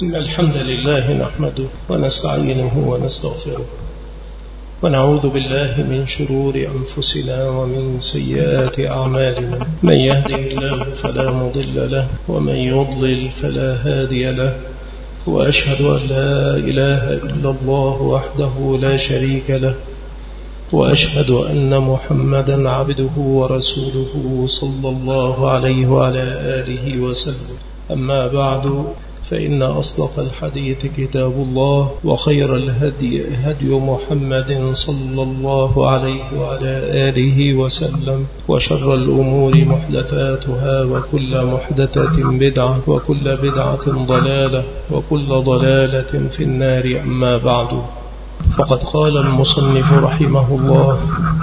إن الحمد لله نحمده ونستعينه ونستغفره ونعوذ بالله من شرور أنفسنا ومن سيئات أعمالنا. من يهده الله فلا مضل له ومن يضلل فلا هادي له، وأشهد أن لا إله إلا الله وحده لا شريك له، وأشهد أن محمدا عبده ورسوله صلى الله عليه وعلى آله وسلم. أما بعد، فإن أصدق الحديث كتاب الله، وخير الهدي هدي محمد صلى الله عليه وعلى آله وسلم، وشر الأمور محدثاتها، وكل محدثة بدعة، وكل بدعة ضلالة، وكل ضلالة في النار. أما بعد، فقد قال المصنف رحمه الله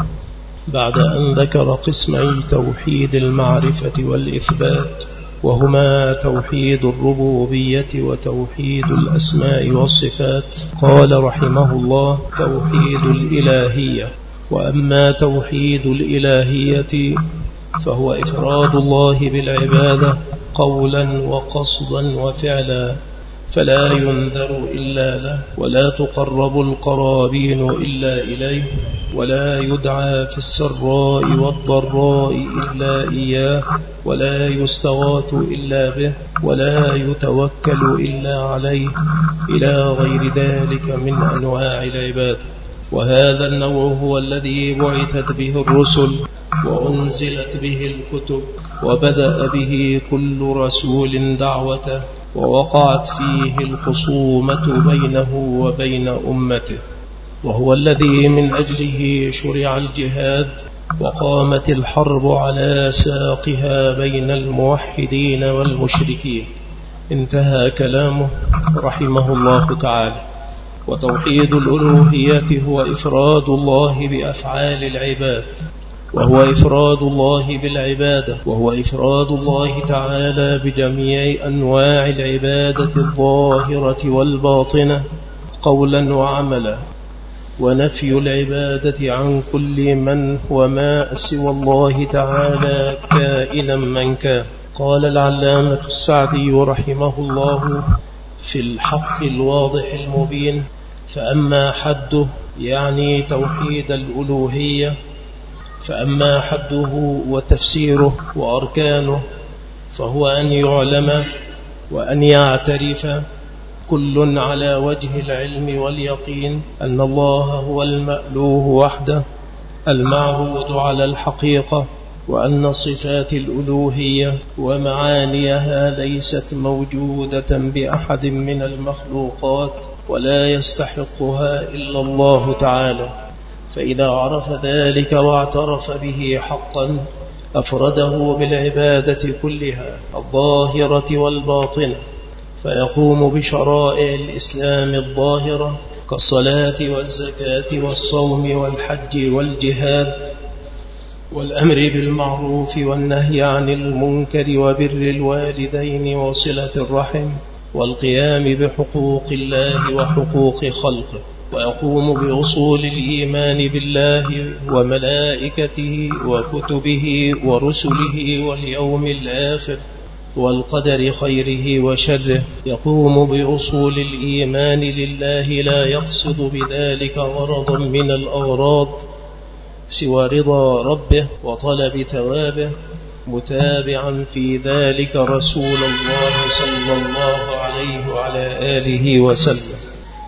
بعد أن ذكر قسمي توحيد المعرفة والإثبات، وهما توحيد الربوبية وتوحيد الأسماء والصفات، قال رحمه الله: توحيد الإلهية. وأما توحيد الإلهية فهو إفراد الله بالعبادة قولا وقصدا وفعلا، فلا ينذر إلا له، ولا تقرب القرابين إلا إليه، ولا يدعى في السراء والضراء إلا إياه، ولا يستغاث إلا به، ولا يتوكل إلا عليه، إلى غير ذلك من أنواع العبادة. وهذا النوع هو الذي بعثت به الرسل وأنزلت به الكتب، وبدأ به كل رسول دعوته، ووقعت فيه الخصومة بينه وبين أمته، وهو الذي من أجله شرع الجهاد وقامت الحرب على ساقها بين الموحدين والمشركين. انتهى كلامه رحمه الله تعالى. وتوحيد الألوهية هو إفراد الله بأفعال العباد، وهو إفراد الله بالعبادة، وهو إفراد الله تعالى بجميع أنواع العبادة الظاهرة والباطنة قولا وعملا، ونفي العبادة عن كل من وما سوى الله تعالى كائنا من كان. قال العلامة السعدي رحمه الله في الحق الواضح المبين: فأما حده، يعني توحيد الألوهية، فأما حده وتفسيره وأركانه فهو أن يعلم وأن يعترف كل على وجه العلم واليقين أن الله هو المألوه وحده المعبود على الحقيقة، وأن صفات الألوهية ومعانيها ليست موجودة بأحد من المخلوقات، ولا يستحقها إلا الله تعالى. فإذا عرف ذلك واعترف به حقا أفرده بالعبادة كلها الظاهرة والباطنة، فيقوم بشرائع الإسلام الظاهرة كالصلاة والزكاة والصوم والحج والجهاد، والأمر بالمعروف والنهي عن المنكر، وبر الوالدين وصلة الرحم، والقيام بحقوق الله وحقوق خلقه. ويقوم بأصول الإيمان بالله وملائكته وكتبه ورسله واليوم الآخر والقدر خيره وشره. يقوم بأصول الإيمان لله، لا يقصد بذلك غرضا من الأغراض سوى رضا ربه وطلب ثوابه، متابعا في ذلك رسول الله صلى الله عليه وعلى آله وسلم.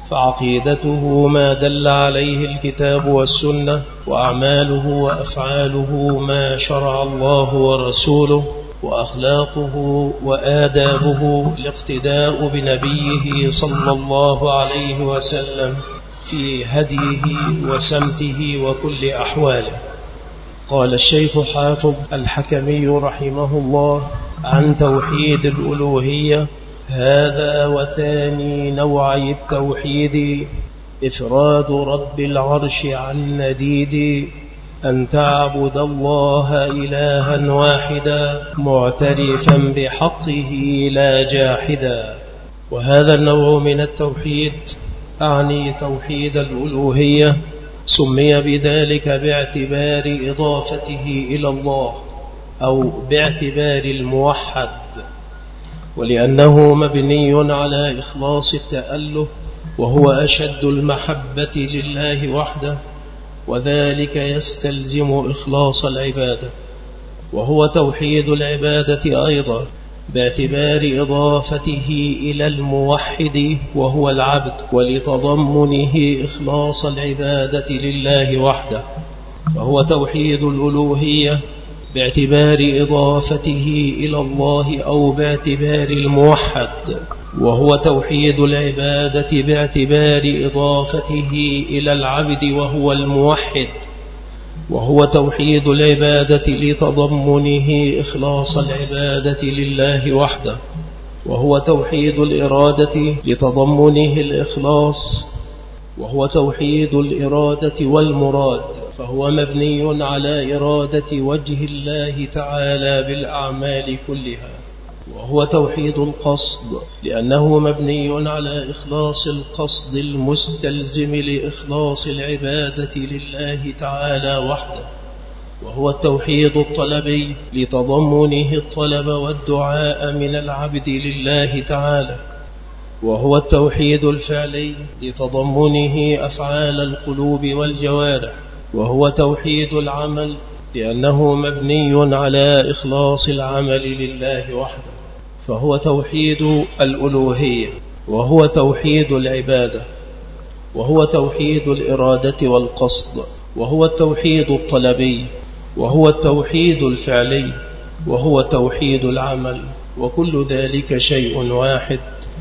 فعقيدته ما دل عليه الكتاب والسنة، وأعماله وأفعاله ما شرع الله ورسوله، وأخلاقه وآدابه الاقتداء بنبيه صلى الله عليه وسلم في هديه وسمته وكل أحواله. قال الشيخ حافظ الحكمي رحمه الله عن توحيد الألوهية: هذا وثاني نوعي التوحيد إفراد رب العرش عن نديد، أن تعبد الله إلها واحدا معترفا بحقه لا جاحدا. وهذا النوع من التوحيد أعني توحيد الألوهية سمي بذلك باعتبار إضافته إلى الله، أو باعتبار الموحد، ولأنه مبني على إخلاص التأله، وهو أشد المحبة لله وحده، وذلك يستلزم إخلاص العبادة. وهو توحيد العبادة أيضا باعتبار إضافته إلى الموحد وهو العبد، ولتضمنه إخلاص العبادة لله وحده. فهو توحيد الألوهية باعتبار إضافته إلى الله أو باعتبار الموحد، وهو توحيد العبادة باعتبار إضافته إلى العبد وهو الموحد، وهو توحيد العبادة لتضمنه إخلاص العبادة لله وحده، وهو توحيد الإرادة لتضمنه الإخلاص، وهو توحيد الإرادة والمراد، فهو مبني على إرادة وجه الله تعالى بالأعمال كلها. وهو توحيد القصد لأنه مبني على إخلاص القصد المستلزم لإخلاص العبادة لله تعالى وحده. وهو التوحيد الطلبي لتضمنه الطلب والدعاء من العبد لله تعالى. وهو التوحيد الفعلي لتضمنه أفعال القلوب والجوارح. وهو توحيد العمل لأنه مبني على إخلاص العمل لله وحده. فهو توحيد الألوهية، وهو توحيد العبادة، وهو توحيد الإرادة والقصد، وهو التوحيد الطلبي، وهو التوحيد الفعلي، وهو توحيد العمل. وكل ذلك شيء واحد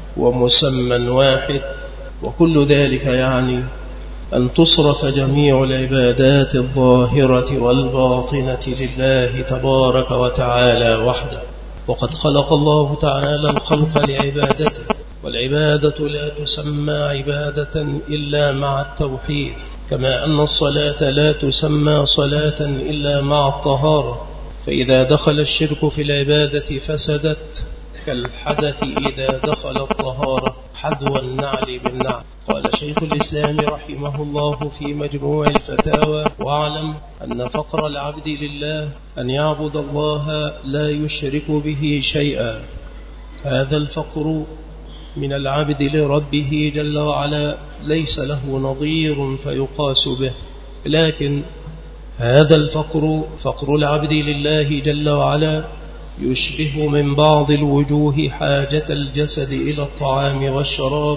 ومسمى واحد، وكل ذلك يعني أن تصرف جميع العبادات الظاهرة والباطنة لله تبارك وتعالى وحده. وقد خلق الله تعالى الخلق لعبادته، والعبادة لا تسمى عبادة إلا مع التوحيد، كما أن الصلاة لا تسمى صلاة إلا مع الطهارة. فإذا دخل الشرك في العبادة فسدت، كالحدث إذا دخل الطهارة حذو النعل بالنعل. قال شيخ الإسلام رحمه الله في مجموع الفتاوى: واعلم أن فقر العبد لله أن يعبد الله لا يشرك به شيئا. هذا الفقر من العبد لربه جل وعلا ليس له نظير فيقاس به، لكن هذا الفقر فقر العبد لله جل وعلا يشبه من بعض الوجوه حاجة الجسد إلى الطعام والشراب،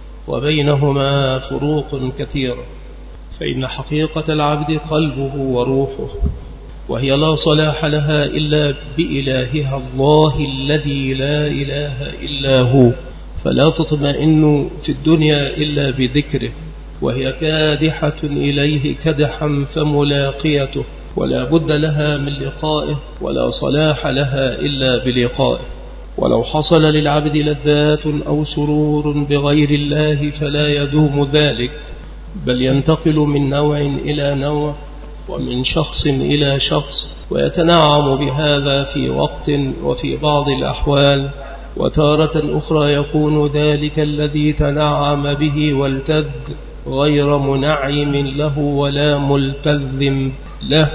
وبينهما فروق كثيرة. فإن حقيقة العبد قلبه وروحه، وهي لا صلاح لها إلا بإلهها الله الذي لا إله إلا هو، فلا تطمئن في الدنيا إلا بذكره، وهي كادحة إليه كدحا فملاقيته، ولا بد لها من لقائه، ولا صلاح لها إلا بلقائه. ولو حصل للعبد لذات أو سرور بغير الله فلا يدوم ذلك، بل ينتقل من نوع إلى نوع، ومن شخص إلى شخص، ويتنعم بهذا في وقت وفي بعض الأحوال، وتارة أخرى يكون ذلك الذي تنعم به والتذ غير منعم له ولا ملتذ له،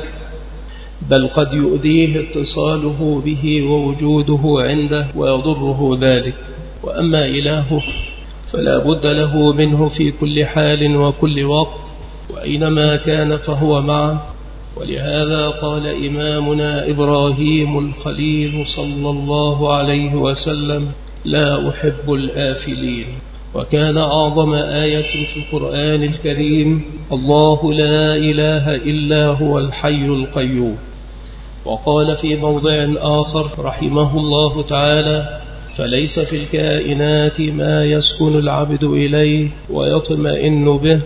بل قد يؤذيه اتصاله به ووجوده عنده ويضره ذلك. وأما إلهه فلا بد له منه في كل حال وكل وقت، وأينما كان فهو معه. ولهذا قال إمامنا إبراهيم الخليل صلى الله عليه وسلم: لا أحب الآفلين. وكان أعظم آية في القرآن الكريم: الله لا إله إلا هو الحي القيوم. وقال في موضع آخر رحمه الله تعالى: فليس في الكائنات ما يسكن العبد إليه ويطمئن به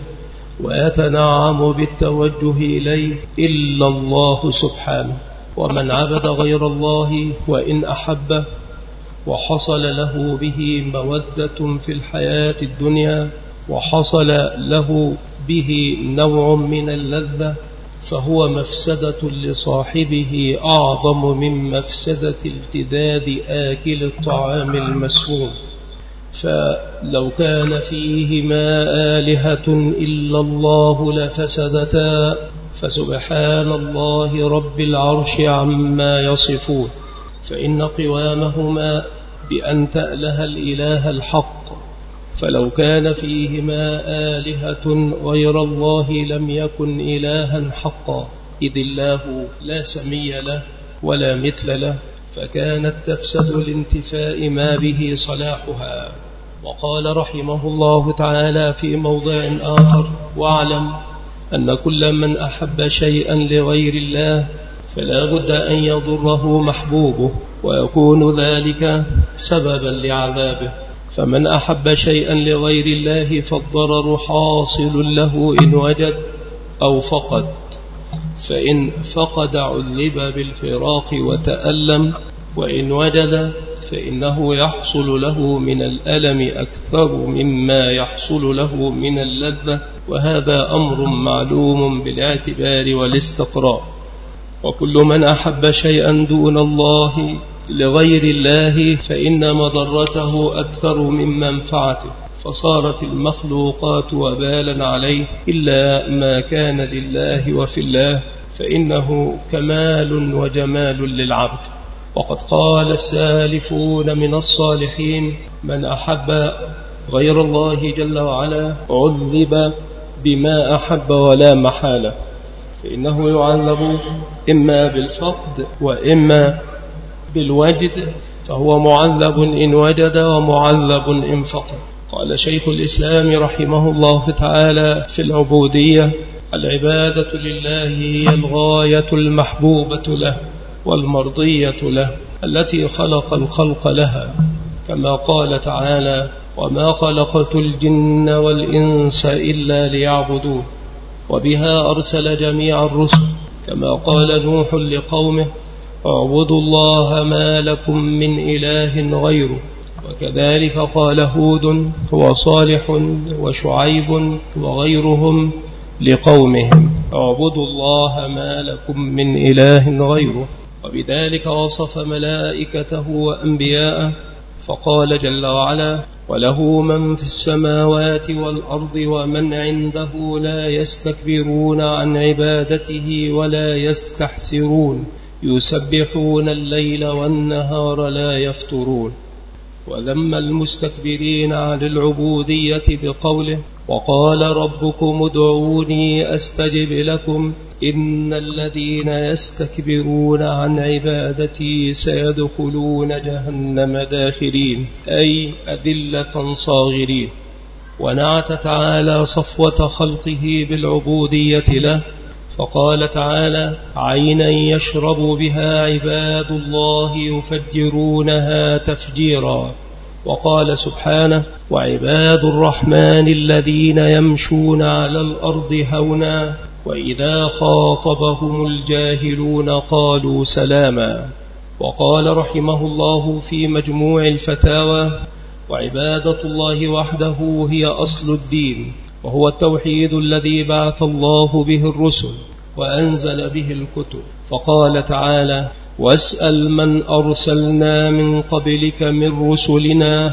ويتنعم بالتوجه إليه إلا الله سبحانه. ومن عبد غير الله وإن أحبه وحصل له به مودة في الحياة الدنيا، وحصل له به نوع من اللذة، فهو مفسدة لصاحبه أعظم من مفسدة التذاذ آكل الطعام المسموم. فلو كان فيهما آلهة إلا الله لفسدتا، فسبحان الله رب العرش عما يصفون. فإن قوامهما بأن تأله الإله الحق، فلو كان فيهما آلهة غير الله لم يكن إلها حقا، إذ الله لا سمي له ولا مثل له، فكانت تفسد لانتفاء ما به صلاحها. وقال رحمه الله تعالى في موضع آخر: واعلم أن كل من أحب شيئا لغير الله فلا بد أن يضره محبوبه، ويكون ذلك سببا لعذابه. فمن أحب شيئا لغير الله فالضرر حاصل له إن وجد أو فقد، فإن فقد عذب بالفراق وتألم، وإن وجد فإنه يحصل له من الألم أكثر مما يحصل له من اللذة، وهذا أمر معلوم بالاعتبار والاستقراء. وكل من أحب شيئا دون الله لغير الله فإن مضرته أكثر من منفعته، فصارت المخلوقات وبالا عليه إلا ما كان لله وفي الله، فإنه كمال وجمال للعبد. وقد قال السالفون من الصالحين: من أحب غير الله جل وعلا عذب بما أحب ولا محالة، فإنه يعذب إما بالفقد وإما بالوجد، فهو معذب إن وجد ومعذب إن فقد. قال شيخ الإسلام رحمه الله تعالى في العبودية: العبادة لله هي الغاية المحبوبة له والمرضية له التي خلق الخلق لها، كما قال تعالى: وما خلقت الجن والإنس إلا ليعبدون. وبها أرسل جميع الرسل، كما قال نوح لقومه: اعبدوا الله ما لكم من إله غيره. وكذلك قال هود وصالح وشعيب وغيرهم لقومهم: اعبدوا الله ما لكم من إله غيره. وبذلك وصف ملائكته وأنبياءه، فقال جل وعلا: وله من في السماوات والأرض ومن عنده لا يستكبرون عن عبادته ولا يستحسرون يسبحون الليل والنهار لا يفترون. وذم المستكبرين عن العبودية بقوله: وقال ربكم ادعوني أستجب لكم إن الذين يستكبرون عن عبادتي سيدخلون جهنم داخرين، أي أذلة صاغرين. ونعت تعالى صفوة خلقه بالعبودية له، فقال تعالى: عينا يشرب بها عباد الله يفجرونها تفجيرا. وقال سبحانه: وعباد الرحمن الذين يمشون على الأرض هونا وإذا خاطبهم الجاهلون قالوا سلاما. وقال رحمه الله في مجموع الفتاوى: وعبادة الله وحده هي أصل الدين، وهو التوحيد الذي بعث الله به الرسل وأنزل به الكتب. فقال تعالى: واسأل من أرسلنا من قبلك من رسلنا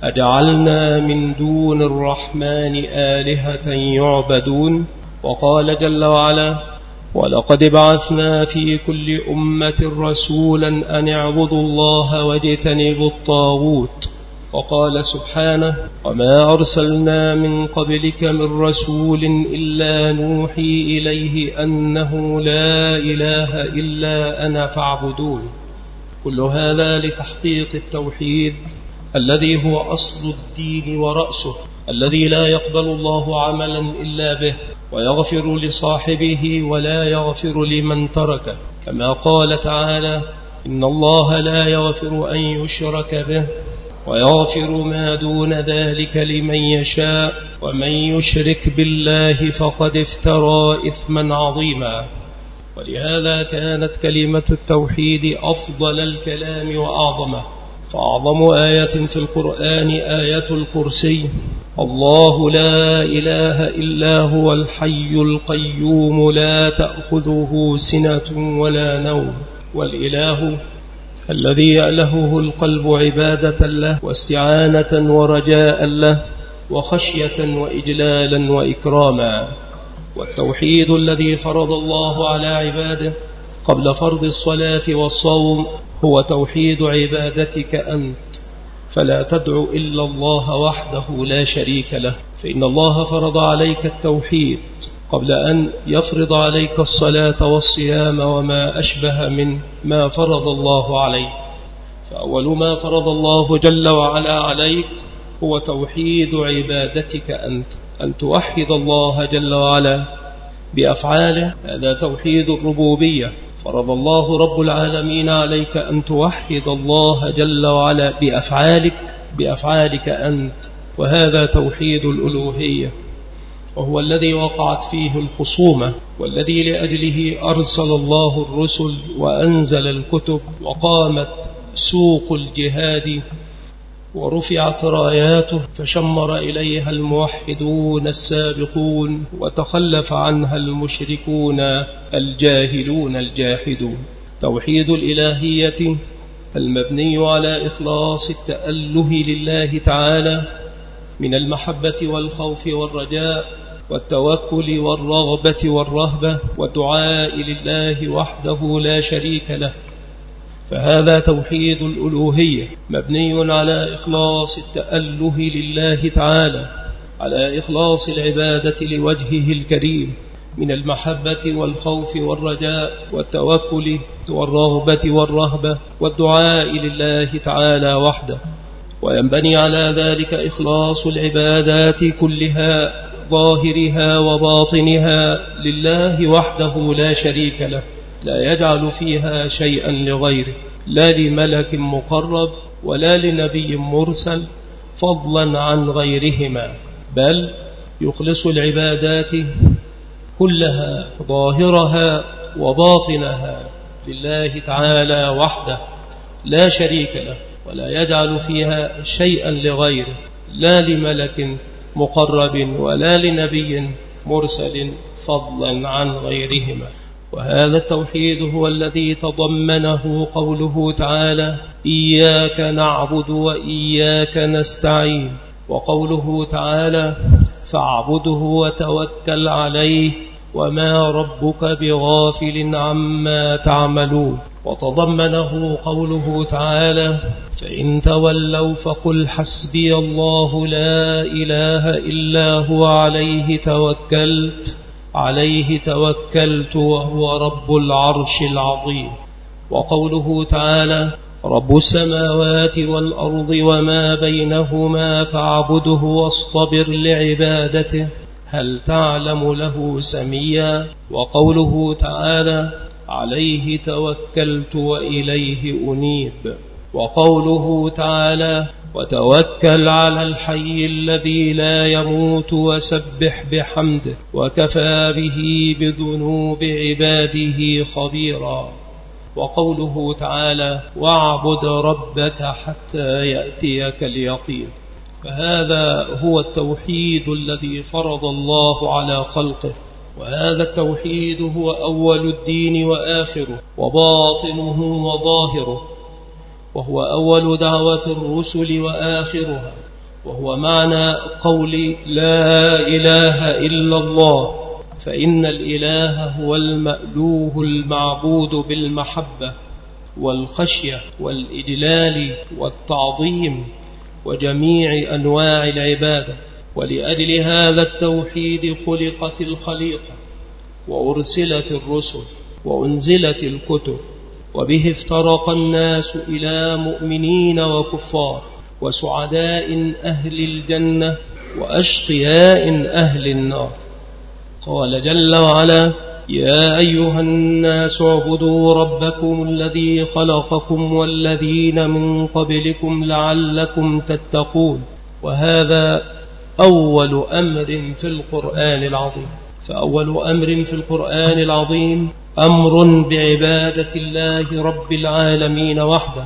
أجعلنا من دون الرحمن آلهة يعبدون. وقال جل وعلا: ولقد بعثنا في كل أمة رسولا أن اعبدوا الله واجتنبوا الطاغوت. وقال سبحانه: وما أرسلنا من قبلك من رسول إلا نوحي إليه أنه لا إله إلا أنا فاعبدون. كل هذا لتحقيق التوحيد الذي هو أصل الدين ورأسه، الذي لا يقبل الله عملا إلا به، ويغفر لصاحبه ولا يغفر لمن تركه، كما قال تعالى: إن الله لا يغفر أن يشرك به ويغفر ما دون ذلك لمن يشاء، ومن يشرك بالله فقد افترى إثما عظيما. ولهذا كانت كلمة التوحيد أفضل الكلام وأعظمه، فأعظم آية في القرآن آية الكرسي: الله لا إله إلا هو الحي القيوم لا تأخذه سنة ولا نوم. والإله الذي يألهه القلب عبادة له واستعانة ورجاء له وخشية وإجلالا وإكراما. والتوحيد الذي فرض الله على عباده قبل فرض الصلاة والصوم هو توحيد عبادتك أنت، فلا تدع إلا الله وحده لا شريك له، فإن الله فرض عليك التوحيد قبل أن يفرض عليك الصلاة والصيام وما أشبه من ما فرض الله عليك. فأول ما فرض الله جل وعلا عليك هو توحيد عبادتك أن توحد الله جل وعلا بأفعاله، هذا توحيد الربوبية. فرض الله رب العالمين عليك أن توحد الله جل وعلا بأفعالك أنت، وهذا توحيد الألوهية، وهو الذي وقعت فيه الخصومة، والذي لأجله أرسل الله الرسل وأنزل الكتب، وقامت سوق الجهاد ورفعت راياته فشمر إليها الموحدون السابقون، وتخلف عنها المشركون الجاهلون الجاحدون. توحيد الإلهية المبني على إخلاص التأله لله تعالى من المحبة والخوف والرجاء والتوكل والرغبة والرهبة والدعاء لله وحده لا شريك له، فهذا توحيد الألوهية مبني على إخلاص التأله لله تعالى، على إخلاص العبادة لوجهه الكريم من المحبة والخوف والرجاء والتوكل والرغبة والرهبة والدعاء لله تعالى وحده. وينبني على ذلك إخلاص العبادات كلها ظاهرها وباطنها لله وحده لا شريك له، لا يجعل فيها شيئا لغيره، لا لملك مقرب ولا لنبي مرسل فضلا عن غيرهما، بل يخلص العبادات كلها ظاهرها وباطنها لله تعالى وحده لا شريك له، ولا يجعل فيها شيئا لغيره، لا لملك مقرب ولا لنبي مرسل فضلا عن غيرهما. وهذا التوحيد هو الذي تضمنه قوله تعالى: إياك نعبد وإياك نستعين، وقوله تعالى: فاعبده وتوكل عليه وما ربك بغافل عما تعملون. وتضمنه قوله تعالى: فإن تولوا فقل حسبي الله لا إله إلا هو عليه توكلت وهو رب العرش العظيم. وقوله تعالى: رب السماوات والأرض وما بينهما فاعبده واصطبر لعبادته هل تعلم له سميا. وقوله تعالى: عليه توكلت وإليه أنيب. وقوله تعالى: وتوكل على الحي الذي لا يموت وسبح بحمده وكفى به بذنوب عباده خبيرا. وقوله تعالى: واعبد ربك حتى يأتيك اليقين. فهذا هو التوحيد الذي فرض الله على خلقه، وهذا التوحيد هو أول الدين وآخره وباطنه وظاهره، وهو أول دعوة الرسل وآخرها، وهو معنى قول لا إله إلا الله، فإن الإله هو المألوه المعبود بالمحبة والخشية والإجلال والتعظيم وجميع أنواع العبادة. ولأجل هذا التوحيد خلقت الخليقة وأرسلت الرسل وأنزلت الكتب، وبه افترق الناس إلى مؤمنين وكفار وسعداء أهل الجنة وأشقياء أهل النار. قال جل وعلا: يا أيها الناس اعبدوا ربكم الذي خلقكم والذين من قبلكم لعلكم تتقون. وهذا أول أمر في القرآن العظيم. فأول أمر في القرآن العظيم أمر بعبادة الله رب العالمين وحده،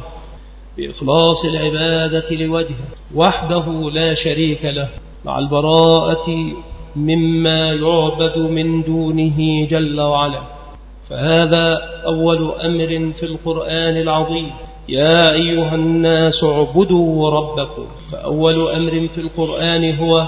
بإخلاص العبادة لوجهه وحده لا شريك له، مع البراءة مما يعبد من دونه جل وعلا. فهذا أول أمر في القرآن العظيم: يا أيها الناس اعبدوا ربكم. فأول أمر في القرآن هو: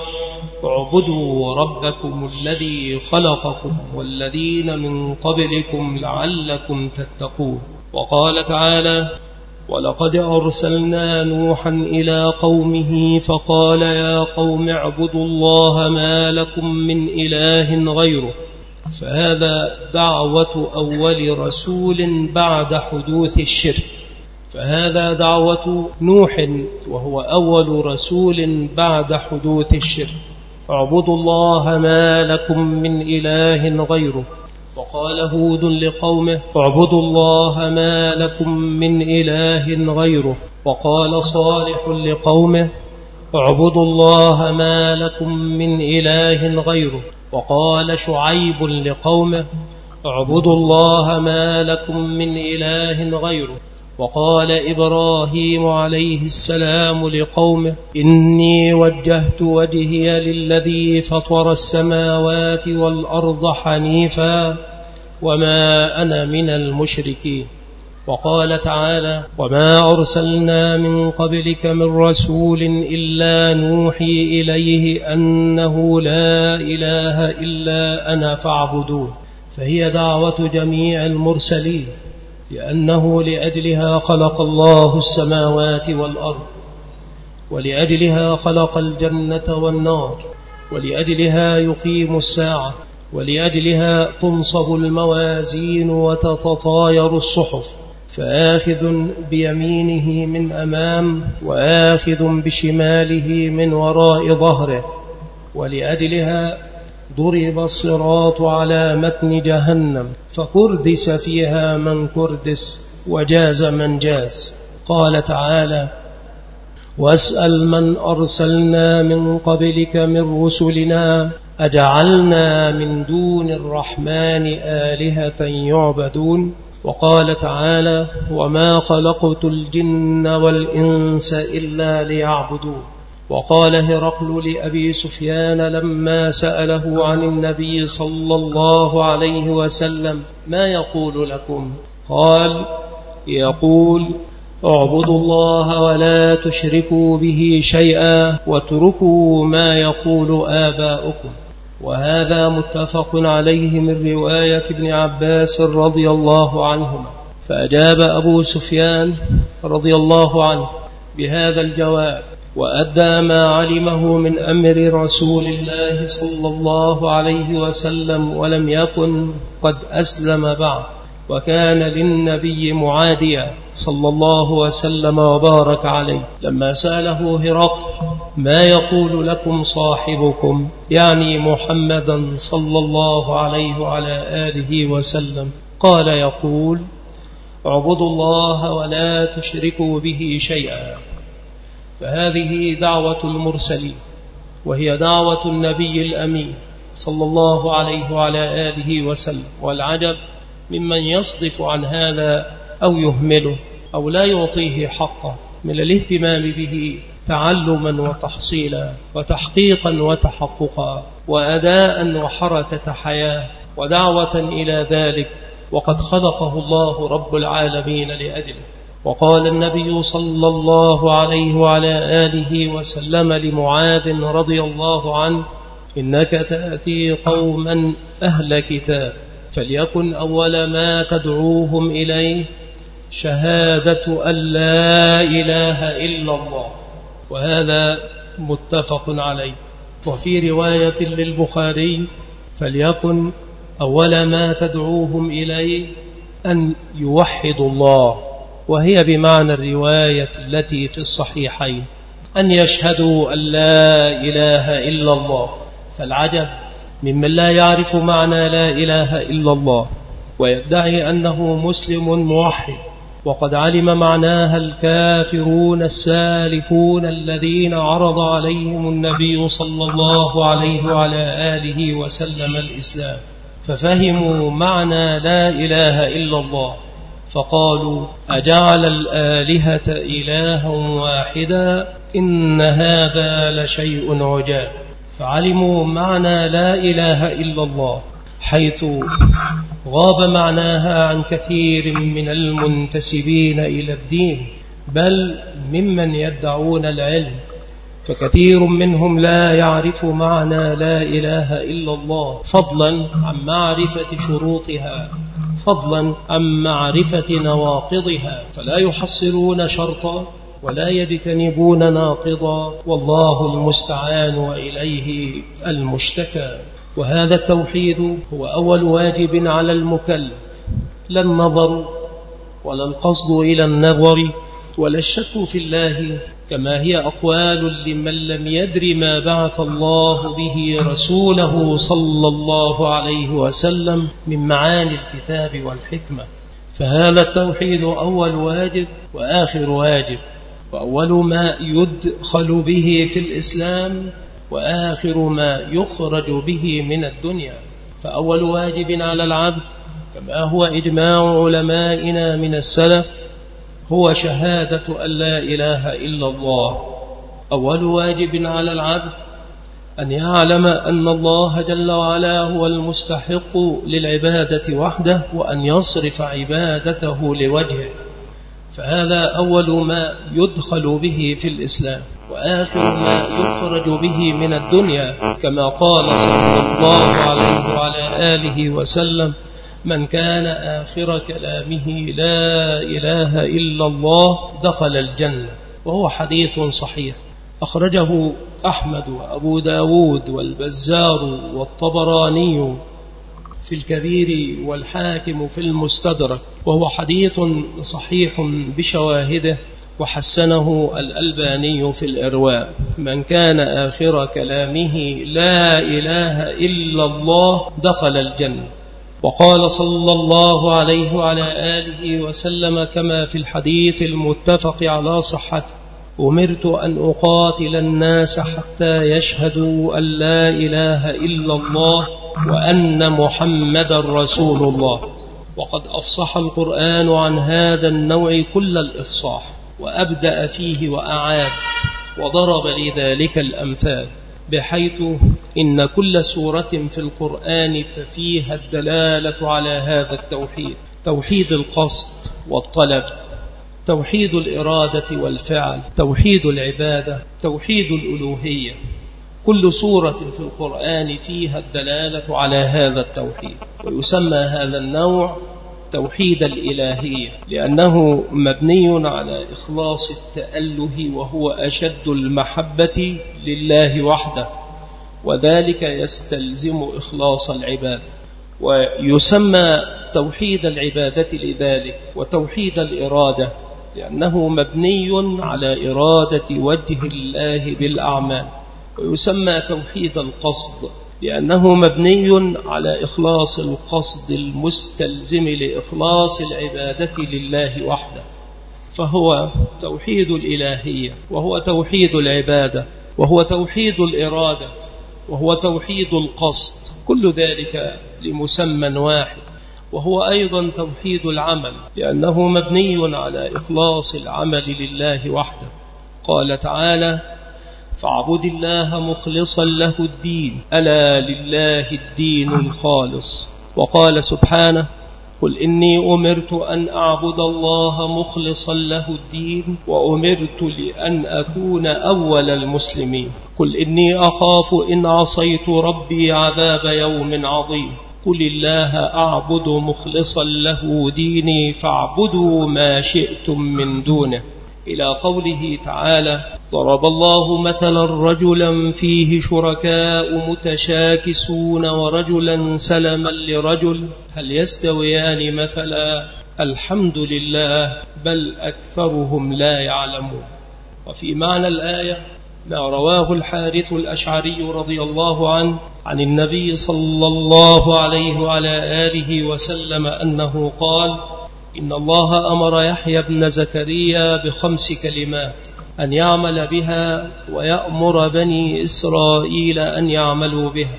اعبدوا ربكم الذي خلقكم والذين من قبلكم لعلكم تتقون. وقال تعالى: ولقد أرسلنا نوحا إلى قومه فقال يا قوم اعبدوا الله ما لكم من إله غيره. فهذا دعوة أول رسول بعد حدوث الشرك، فهذا دعوة نوح وهو أول رسول بعد حدوث الشرك، اعبدوا الله ما لكم من إله غيره. وقال هود لقومه اعبدوا الله ما لكم من إله غيره. وقال صالح لقومه اعبدوا الله ما لكم من إله غيره. وقال شعيب لقومه اعبدوا الله ما لكم من إله غيره. وقال إبراهيم عليه السلام لقومه إني وجهت وجهي للذي فطر السماوات والأرض حنيفا وما أنا من المشركين. وقال تعالى وما أرسلنا من قبلك من رسول إلا نوحي إليه أنه لا إله إلا أنا فاعبدون. فهي دعوة جميع المرسلين، لأنه لأجلها خلق الله السماوات والأرض، ولأجلها خلق الجنة والنار، ولأجلها يقيم الساعة، ولأجلها تنصب الموازين وتتطاير الصحف، فآخذ بيمينه من أمام وآخذ بشماله من وراء ظهره. ولأجلها ضرب الصراط على متن جهنم فكردس فيها من كردس وجاز من جاز. قال تعالى واسأل من أرسلنا من قبلك من رسلنا أجعلنا من دون الرحمن آلهة يعبدون. وقال تعالى وما خلقت الجن والإنس إلا ليعبدون. وقال هرقل لأبي سفيان لما سأله عن النبي صلى الله عليه وسلم ما يقول لكم؟ قال يقول اعبدوا الله ولا تشركوا به شيئا واتركوا ما يقول آباؤكم. وهذا متفق عليه من رواية ابن عباس رضي الله عنهما. فأجاب أبو سفيان رضي الله عنه بهذا الجواب وأدى ما علمه من أمر رسول الله صلى الله عليه وسلم، ولم يكن قد أسلم بعد، وكان للنبي معاديا صلى الله وسلم وبارك عليه. لما سأله هرقل ما يقول لكم صاحبكم، يعني محمدا صلى الله عليه وعلى آله وسلم، قال يقول اعبدوا الله ولا تشركوا به شيئا. فهذه دعوة المرسلين، وهي دعوة النبي الأمين صلى الله عليه وعلى آله وسلم. والعجب ممن يصدف عن هذا أو يهمله أو لا يعطيه حقه من الاهتمام به تعلما وتحصيلا وتحقيقا وتحققا وأداء وحركة حياة ودعوة إلى ذلك، وقد خلقه الله رب العالمين لأجله. وقال النبي صلى الله عليه وعلى آله وسلم لمعاذ رضي الله عنه إنك تأتي قوما أهل كتاب فليكن أول ما تدعوهم إليه شهادة أن لا إله إلا الله. وهذا متفق عليه. وفي رواية للبخاري فليكن أول ما تدعوهم إليه أن يوحدوا الله، وهي بمعنى الرواية التي في الصحيحين أن يشهدوا أن لا إله إلا الله. فالعجب ممن لا يعرف معنى لا إله إلا الله ويدعي أنه مسلم موحد، وقد علم معناها الكافرون السالفون الذين عرض عليهم النبي صلى الله عليه وعلى آله وسلم الإسلام، ففهموا معنى لا إله إلا الله فقالوا أجعل الآلهة إلها واحدا إن هذا لشيء عجاب. فعلموا معنى لا إله إلا الله، حيث غاب معناها عن كثير من المنتسبين إلى الدين، بل ممن يدعون العلم، فكثير منهم لا يعرف معنى لا إله إلا الله فضلا عن معرفة شروطها. فضلا عن معرفة نواقضها، فلا يحصلون شرطا ولا يجتنبون ناقضا، والله المستعان وإليه المشتكى. وهذا التوحيد هو أول واجب على المكلف، لا النظر ولا القصد إلى النظر ولا الشك في الله، كما هي أقوال لمن لم يدر ما بعث الله به رسوله صلى الله عليه وسلم من معاني الكتاب والحكمة. فهذا التوحيد أول واجب وآخر واجب، وأول ما يدخل به في الإسلام وآخر ما يخرج به من الدنيا. فأول واجب على العبد كما هو إجماع علمائنا من السلف هو شهادة أن لا إله إلا الله. أول واجب على العبد أن يعلم أن الله جل وعلا هو المستحق للعبادة وحده، وأن يصرف عبادته لوجهه. فهذا أول ما يدخل به في الإسلام وآخر ما يخرج به من الدنيا، كما قال صلى الله عليه وعلى آله وسلم: من كان آخر كلامه لا إله إلا الله دخل الجنة. وهو حديث صحيح أخرجه أحمد وأبو داود والبزار والطبراني في الكبير والحاكم في المستدرك، وهو حديث صحيح بشواهده، وحسنه الألباني في الإرواء: من كان آخر كلامه لا إله إلا الله دخل الجنة. وقال صلى الله عليه وعلى آله وسلم كما في الحديث المتفق على صحته: أمرت أن أقاتل الناس حتى يشهدوا أن لا إله إلا الله وأن محمد رسول الله. وقد أفصح القرآن عن هذا النوع كل الإفصاح، وأبدأ فيه وأعاد، وضرب لذلك الأمثال، بحيث إن كل سورة في القرآن ففيها الدلالة على هذا التوحيد: توحيد القصد والطلب، توحيد الإرادة والفعل، توحيد العبادة، توحيد الألوهية. كل سورة في القرآن فيها الدلالة على هذا التوحيد. ويسمى هذا النوع توحيد الإلهية، لأنه مبني على إخلاص التأله، وهو أشد المحبة لله وحده، وذلك يستلزم إخلاص العبادة. ويسمى توحيد العبادة لذلك وتوحيد الإرادة، لأنه مبني على إرادة وجه الله بالأعمال. ويسمى توحيد القصد، لأنه مبني على إخلاص القصد المستلزم لإخلاص العبادة لله وحده. فهو توحيد الإلهية، وهو توحيد العبادة، وهو توحيد الإرادة، وهو توحيد القصد، كل ذلك لمسمى واحد. وهو أيضا توحيد العمل، لأنه مبني على إخلاص العمل لله وحده. قال تعالى: فاعبد الله مخلصا له الدين، ألا لله الدين الخالص. وقال سبحانه: قل إني أمرت أن أعبد الله مخلصا له الدين وأمرت لأن أكون أول المسلمين. قل إني أخاف إن عصيت ربي عذاب يوم عظيم. قل الله أعبد مخلصا له ديني فاعبدوا ما شئتم من دونه، إلى قوله تعالى: ضرب الله مثلا رجلا فيه شركاء متشاكسون ورجلا سلما لرجل هل يستويان مثلا الحمد لله بل أكثرهم لا يعلمون. وفي معنى الآية ما رواه الحارث الأشعري رضي الله عنه عن النبي صلى الله عليه وعلى آله وسلم أنه قال: إن الله أمر يحيى بن زكريا ب5 كلمات أن يعمل بها ويأمر بني إسرائيل أن يعملوا بها.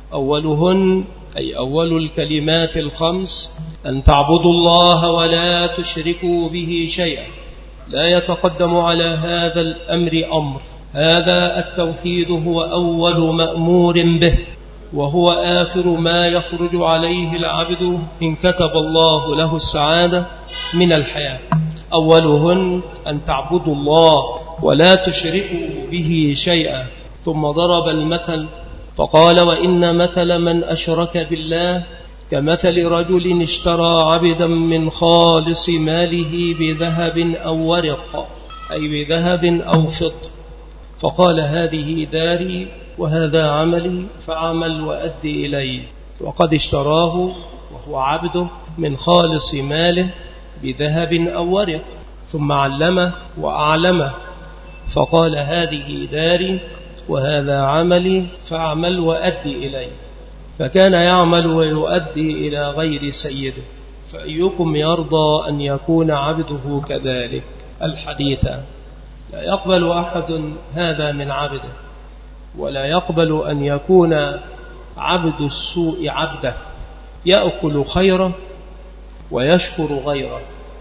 أولهن، أي أول الكلمات 5، أن تعبدوا الله ولا تشركوا به شيئا. لا يتقدم على هذا الأمر أمر. هذا التوحيد هو أول مأمور به، وهو آخر ما يخرج عليه العبد إن كتب الله له السعادة من الحياة. أولهن أن تعبدوا الله ولا تشركوا به شيئا. ثم ضرب المثل فقال: وإن مثل من أشرك بالله كمثل رجل اشترى عبدا من خالص ماله بذهب أو ورق، أي بذهب أو فضة، فقال هذه داري وهذا عملي فعمل وأدي إليه، وقد اشتراه وهو عبده من خالص ماله بذهب أو ورق، ثم علمه وأعلمه فقال هذه داري وهذا عملي فعمل وأدي إليه، فكان يعمل ويؤدي إلى غير سيده، فأيكم يرضى أن يكون عبده كذلك؟ الحديث: لا يقبل أحد هذا من عبده، ولا يقبل أن يكون عبد السوء عبده، يأكل خيره ويشكر غيره،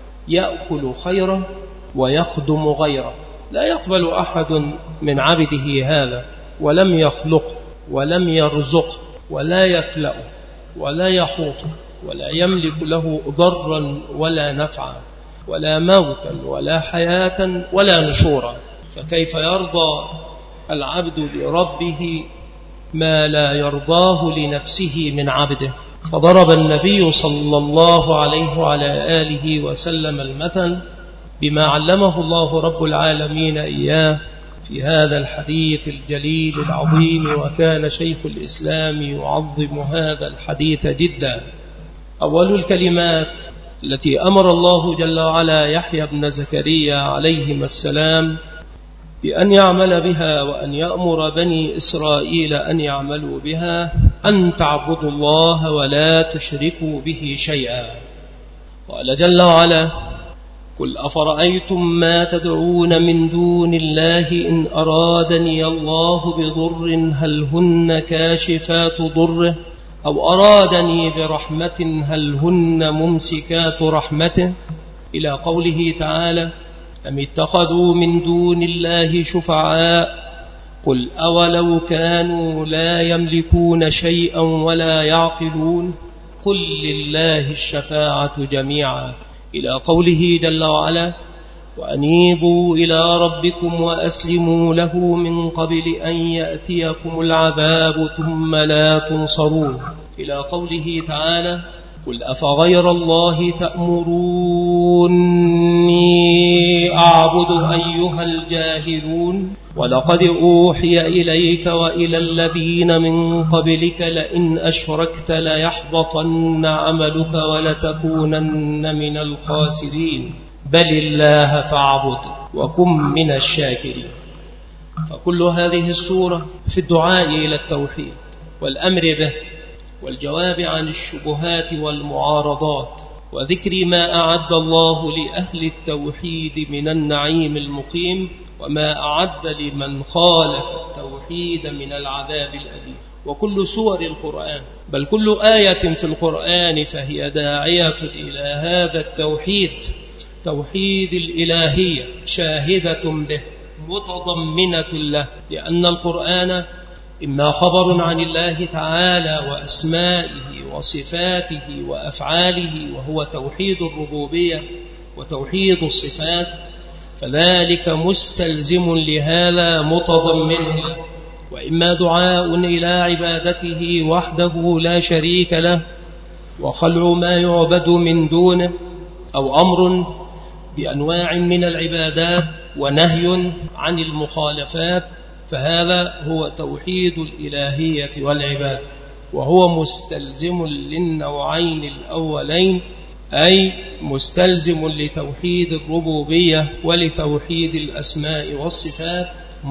يأكل خيره ويخدم غيره. لا يقبل أحد من عبده هذا، ولم يخلق ولم يرزق ولا يكلأ ولا يحوط ولا يملك له ضرا ولا نفعا ولا موتا ولا حياة ولا نشورا، فكيف يرضى العبد لربه ما لا يرضاه لنفسه من عبده؟ فضرب النبي صلى الله عليه وعلى آله وسلم المثل بما علمه الله رب العالمين إياه في هذا الحديث الجليل العظيم، وكان شيخ الإسلام يعظم هذا الحديث جدا. أول الكلمات التي أمر الله جل وعلا يحيى بن زكريا عليهما السلام بأن يعمل بها وأن يأمر بني إسرائيل أن يعملوا بها أن تعبدوا الله ولا تشركوا به شيئا. قال جل وعلا: قل أفرأيتم ما تدعون من دون الله إن أرادني الله بضر هل هن كاشفات ضره أو أرادني برحمة هل هن ممسكات رحمته، إلى قوله تعالى: أم اتخذوا من دون الله شفعاء قل أولو كانوا لا يملكون شيئا ولا يعقلون قل لله الشفاعة جميعا، إلى قوله جل وعلا: وأنيبوا إلى ربكم وأسلموا له من قبل أن يأتيكم العذاب ثم لا تنصرون، إلى قوله تعالى: قل أفغير الله تأمروني أعبد أيها الجاهلون ولقد أوحي إليك وإلى الذين من قبلك لئن أشركت ليحبطن عملك ولتكونن من الخاسرين بل الله فاعبد وكن من الشاكرين. فكل هذه السورة في الدعاء إلى التوحيد والأمر به والجواب عن الشبهات والمعارضات وذكر ما أعد الله لأهل التوحيد من النعيم المقيم وما أعد لمن خالف التوحيد من العذاب الأليم. وكل سور القرآن بل كل آية في القرآن فهي داعية إلى هذا التوحيد، توحيد الإلهية، شاهدة به متضمنة له، لأن القرآن إما خبر عن الله تعالى وأسمائه وصفاته وأفعاله وهو توحيد الربوبية وتوحيد الصفات، فذلك مستلزم لهذا متضمن له، وإما دعاء إلى عبادته وحده لا شريك له وخلع ما يعبد من دونه، أو أمر بأنواع من العبادات ونهي عن المخالفات، فهذا هو توحيد الإلهية والعبادة، وهو مستلزم للنوعين الأولين، أي مستلزم لتوحيد الربوبية ولتوحيد الأسماء والصفات،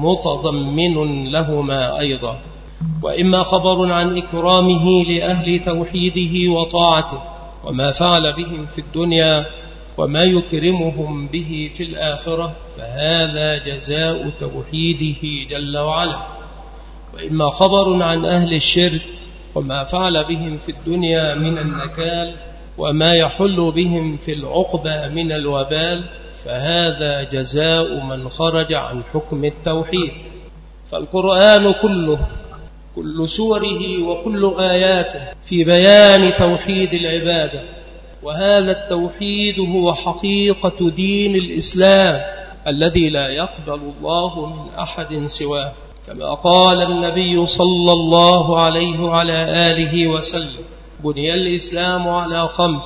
متضمن لهما أيضا. وإما خبر عن إكرامه لأهل توحيده وطاعته وما فعل بهم في الدنيا وما يكرمهم به في الآخرة، فهذا جزاء توحيده جل وعلا. وإما خبر عن أهل الشرك وما فعل بهم في الدنيا من النكال وما يحل بهم في العقبى من الوبال، فهذا جزاء من خرج عن حكم التوحيد. فالقرآن كله كل سوره وكل آياته في بيان توحيد العبادة، وهذا التوحيد هو حقيقة دين الإسلام الذي لا يقبل الله من أحد سواه، كما قال النبي صلى الله عليه وعلى آله وسلم: بني الإسلام على 5: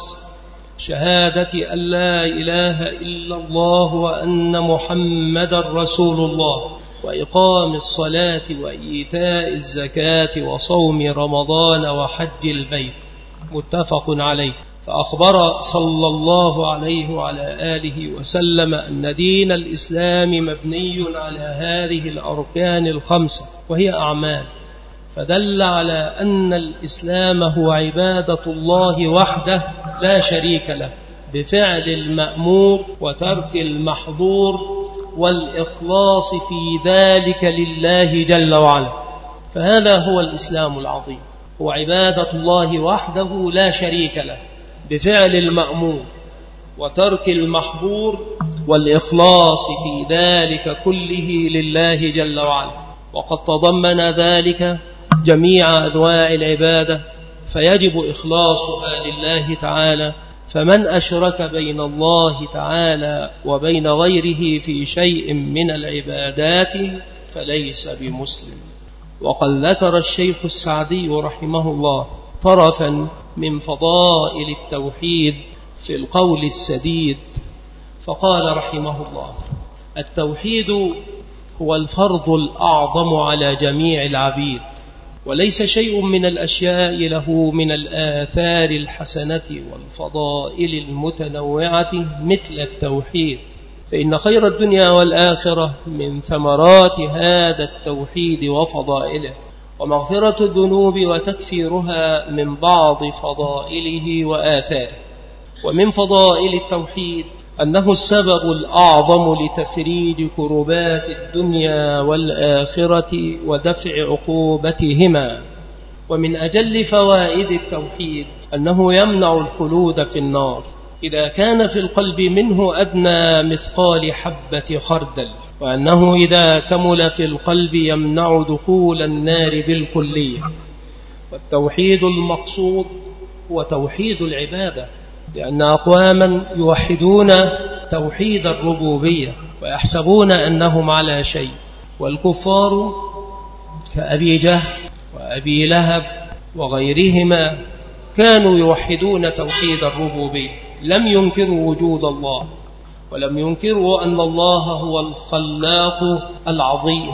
شهادة أن لا إله إلا الله وأن محمد رسول الله، وإقام الصلاة وإيتاء الزكاة وصوم رمضان وحج البيت، متفق عليه. فأخبر صلى الله عليه وعلى آله وسلم أن دين الإسلام مبني على هذه الأركان 5، وهي أعمال، فدل على أن الإسلام هو عبادة الله وحده لا شريك له، بفعل المأمور وترك المحظور والإخلاص في ذلك لله جل وعلا. فهذا هو الإسلام العظيم، هو عبادة الله وحده لا شريك له، بفعل المأمور وترك المحظور والإخلاص في ذلك كله لله جل وعلا. وقد تضمن ذلك جميع أنواع العبادة، فيجب إخلاصها لله تعالى. فمن أشرك بين الله تعالى وبين غيره في شيء من العبادات فليس بمسلم. وقد ذكر الشيخ السعدي رحمه الله طرفا من فضائل التوحيد في القول السديد، فقال رحمه الله: التوحيد هو الفرض الأعظم على جميع العبيد، وليس شيء من الأشياء له من الآثار الحسنة والفضائل المتنوعة مثل التوحيد، فإن خير الدنيا والآخرة من ثمرات هذا التوحيد وفضائله، ومغفرة الذنوب وتكفيرها من بعض فضائله وآثاره. ومن فضائل التوحيد أنه السبب الأعظم لتفريج كربات الدنيا والآخرة ودفع عقوبتهما. ومن أجل فوائد التوحيد أنه يمنع الخلود في النار إذا كان في القلب منه أدنى مثقال حبة خردل، وأنه إذا كمل في القلب يمنع دخول النار بالكلية. والتوحيد المقصود هو توحيد العبادة، لأن أقواما يوحدون توحيد الربوبية ويحسبون أنهم على شيء، والكفار كأبي جهل وأبي لهب وغيرهما كانوا يوحدون توحيد الربوبية، لم ينكروا وجود الله، ولم ينكروا أن الله هو الخلاق العظيم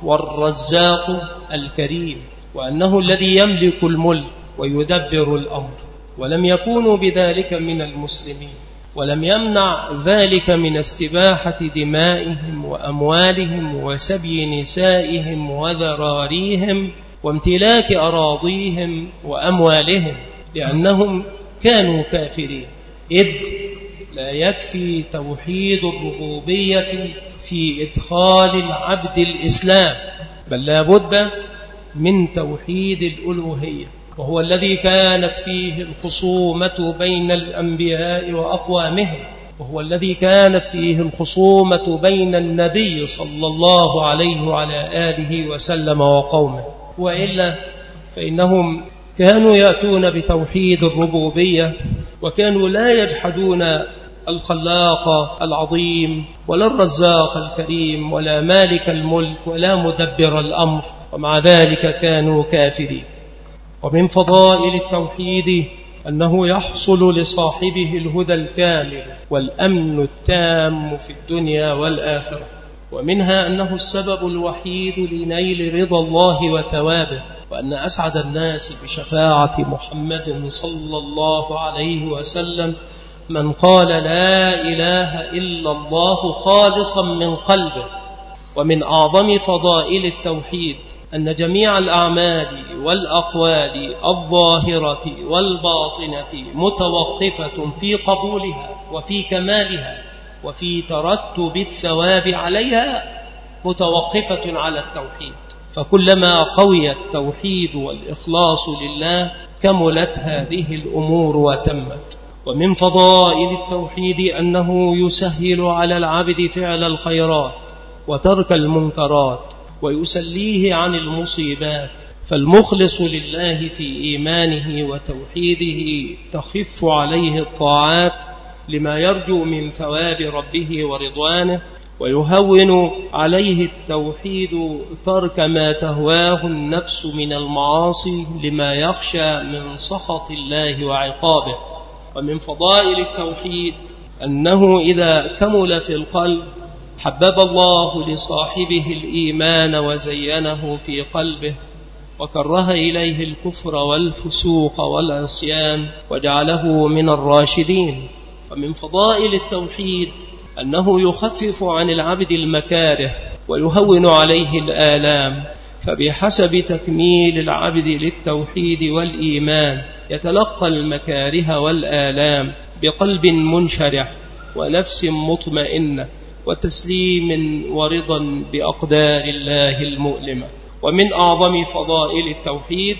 والرزاق الكريم، وأنه الذي يملك الملك ويدبر الأمر، ولم يكونوا بذلك من المسلمين. ولم يمنع ذلك من استباحة دمائهم وأموالهم وسبي نسائهم وذراريهم وامتلاك أراضيهم وأموالهم، لأنهم كانوا كافرين. إذ لا يكفي توحيد الربوبية في إدخال العبد الإسلام، بل لا بد من توحيد الألوهية، وهو الذي كانت فيه الخصومة بين الأنبياء وأقوامهم، وهو الذي كانت فيه الخصومة بين النبي صلى الله عليه وعلى آله وسلم وقومه. وإلا فإنهم كانوا يأتون بتوحيد الربوبية، وكانوا لا يجحدون الخلاق العظيم ولا الرزاق الكريم ولا مالك الملك ولا مدبر الأمر، ومع ذلك كانوا كافرين. ومن فضائل التوحيد أنه يحصل لصاحبه الهدى الكامل والأمن التام في الدنيا والآخرة، ومنها أنه السبب الوحيد لنيل رضا الله وثوابه، وأن أسعد الناس بشفاعة محمد صلى الله عليه وسلم من قال لا إله إلا الله خالصا من قلبه. ومن أعظم فضائل التوحيد أن جميع الأعمال والأقوال الظاهرة والباطنة متوقفة في قبولها وفي كمالها وفي ترتب الثواب عليها متوقفة على التوحيد، فكلما قوي التوحيد والإخلاص لله كملت هذه الأمور وتمت. ومن فضائل التوحيد أنه يسهل على العبد فعل الخيرات وترك المنكرات ويسليه عن المصيبات، فالمخلص لله في إيمانه وتوحيده تخف عليه الطاعات لما يرجو من ثواب ربه ورضوانه، ويهون عليه التوحيد ترك ما تهواه النفس من المعاصي لما يخشى من سخط الله وعقابه. ومن فضائل التوحيد أنه إذا كمل في القلب حبب الله لصاحبه الإيمان وزينه في قلبه، وكره إليه الكفر والفسوق والعصيان وجعله من الراشدين. ومن فضائل التوحيد أنه يخفف عن العبد المكاره ويهون عليه الآلام، فبحسب تكميل العبد للتوحيد والإيمان يتلقى المكاره والآلام بقلب منشرح ونفس مطمئنة وتسليم ورضا بأقدار الله المؤلمة. ومن أعظم فضائل التوحيد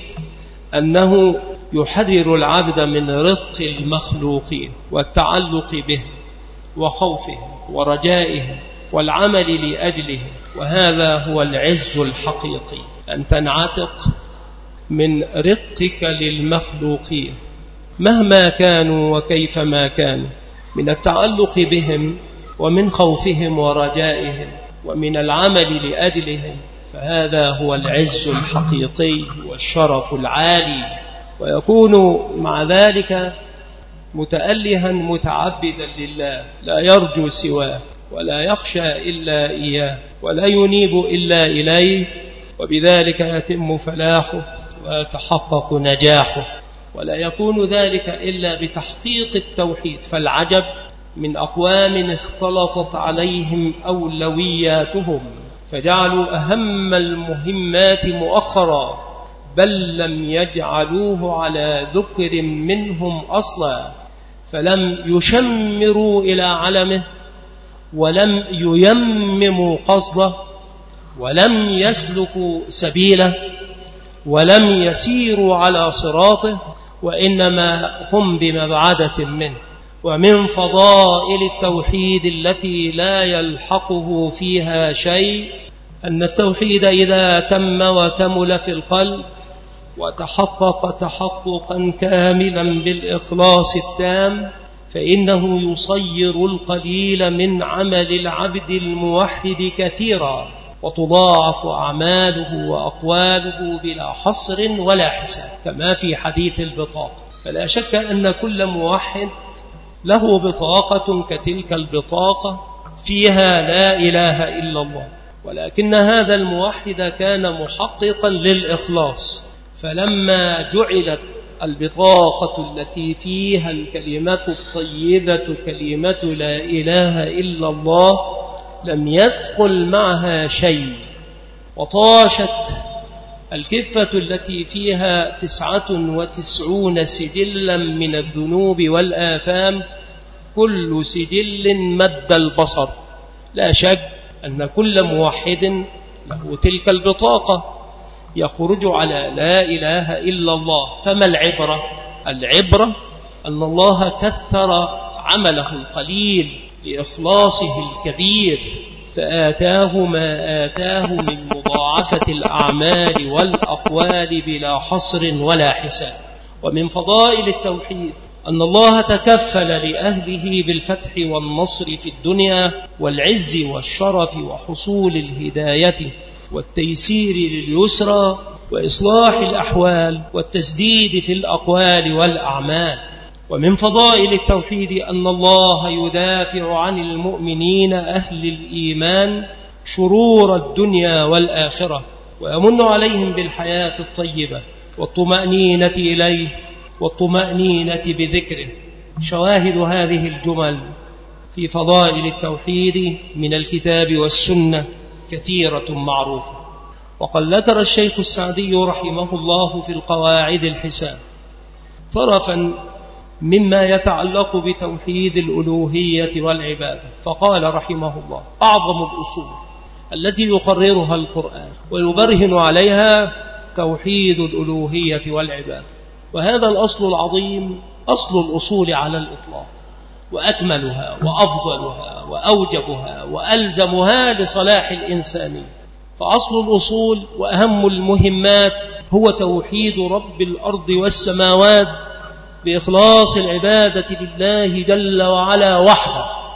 أنه يحرر العبد من رق المخلوقين والتعلق به وخوفه ورجائه والعمل لأجله، وهذا هو العز الحقيقي، أن تنعتق من رقك للمخلوقين مهما كانوا وكيفما كانوا، من التعلق بهم ومن خوفهم ورجائهم ومن العمل لأجلهم، فهذا هو العز الحقيقي والشرف العالي. ويكون مع ذلك متألها متعبدا لله، لا يرجو سواه ولا يخشى إلا إياه ولا ينيب إلا إليه، وبذلك يتم فلاحه ويتحقق نجاحه. ولا يكون ذلك إلا بتحقيق التوحيد. فالعجب من أقوام اختلطت عليهم أولوياتهم فجعلوا أهم المهمات مؤخرا، بل لم يجعلوه على ذكر منهم أصلا، فلم يشمروا إلى علمه ولم ييمموا قصده ولم يسلكوا سبيله ولم يسيروا على صراطه، وإنما هم بمبعدة منه. ومن فضائل التوحيد التي لا يلحقه فيها شيء أن التوحيد إذا تم وكمل في القلب وتحقق تحققا كاملا بالإخلاص التام، فإنه يصير القليل من عمل العبد الموحد كثيرا، وتضاعف أعماله وأقواله بلا حصر ولا حساب، كما في حديث البطاقة. فلا شك أن كل موحد له بطاقة كتلك البطاقة فيها لا إله إلا الله، ولكن هذا الموحد كان محققا للإخلاص، فلما جعلت البطاقة التي فيها الكلمة الطيبة كلمة لا إله إلا الله لم يثقل معها شيء، وطاشت الكفة التي فيها 99 سجلا من الذنوب والآثام، كل سجل مد البصر. لا شك أن كل موحد له تلك البطاقة يخرج على لا إله إلا الله. فما العبرة؟ العبرة أن الله كثر عمله القليل لإخلاصه الكبير، فآتاه ما آتاه من مضاعفة الأعمال والأقوال بلا حصر ولا حساب. ومن فضائل التوحيد أن الله تكفل لأهله بالفتح والنصر في الدنيا والعز والشرف وحصول الهداية والتيسير لليسرى وإصلاح الأحوال والتسديد في الأقوال والأعمال. ومن فضائل التوحيد أن الله يدافع عن المؤمنين أهل الإيمان شرور الدنيا والآخرة، ويمن عليهم بالحياة الطيبة والطمأنينة إليه والطمأنينة بذكره. شواهد هذه الجمل في فضائل التوحيد من الكتاب والسنة كثيرة معروفة. وقد ذكر الشيخ السعدي رحمه الله في القواعد الحسان طرفا مما يتعلق بتوحيد الألوهية والعبادة، فقال رحمه الله: أعظم الأصول التي يقررها القرآن ويبرهن عليها توحيد الألوهية والعبادة، وهذا الأصل العظيم أصل الأصول على الإطلاق، وأكملها وأفضلها وأوجبها وألزمها لصلاح الإنسان. فأصل الأصول وأهم المهمات هو توحيد رب الأرض والسماوات بإخلاص العبادة لله جل وعلا وحده،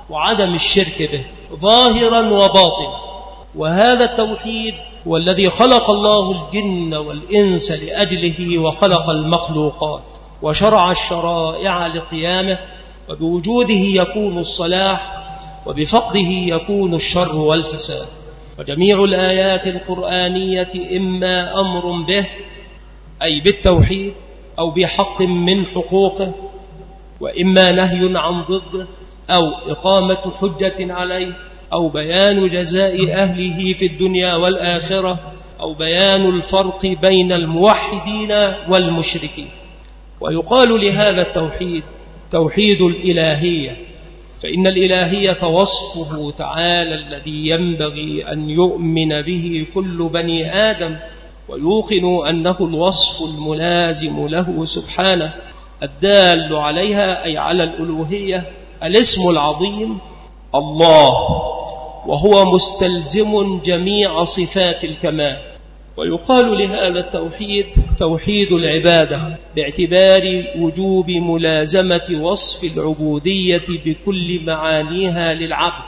وعدم الشرك به ظاهرا وباطنا. وهذا التوحيد هو الذي خلق الله الجن والإنس لأجله، وخلق المخلوقات وشرع الشرائع لقيامه، وبوجوده يكون الصلاح، وبفقده يكون الشر والفساد. وجميع الآيات القرآنية إما أمر به أي بالتوحيد أو بحق من حقوقه، وإما نهي عن ضده أو إقامة حجة عليه، أو بيان جزاء أهله في الدنيا والآخرة، أو بيان الفرق بين الموحدين والمشركين. ويقال لهذا التوحيد توحيد الإلهية، فإن الإلهية وصفه تعالى الذي ينبغي أن يؤمن به كل بني آدم، ويوقن أنه الوصف الملازم له سبحانه الدال عليها، أي على الألوهية. الاسم العظيم الله، وهو مستلزم جميع صفات الكمال. ويقال لهذا التوحيد توحيد العبادة، باعتبار وجوب ملازمة وصف العبودية بكل معانيها للعبد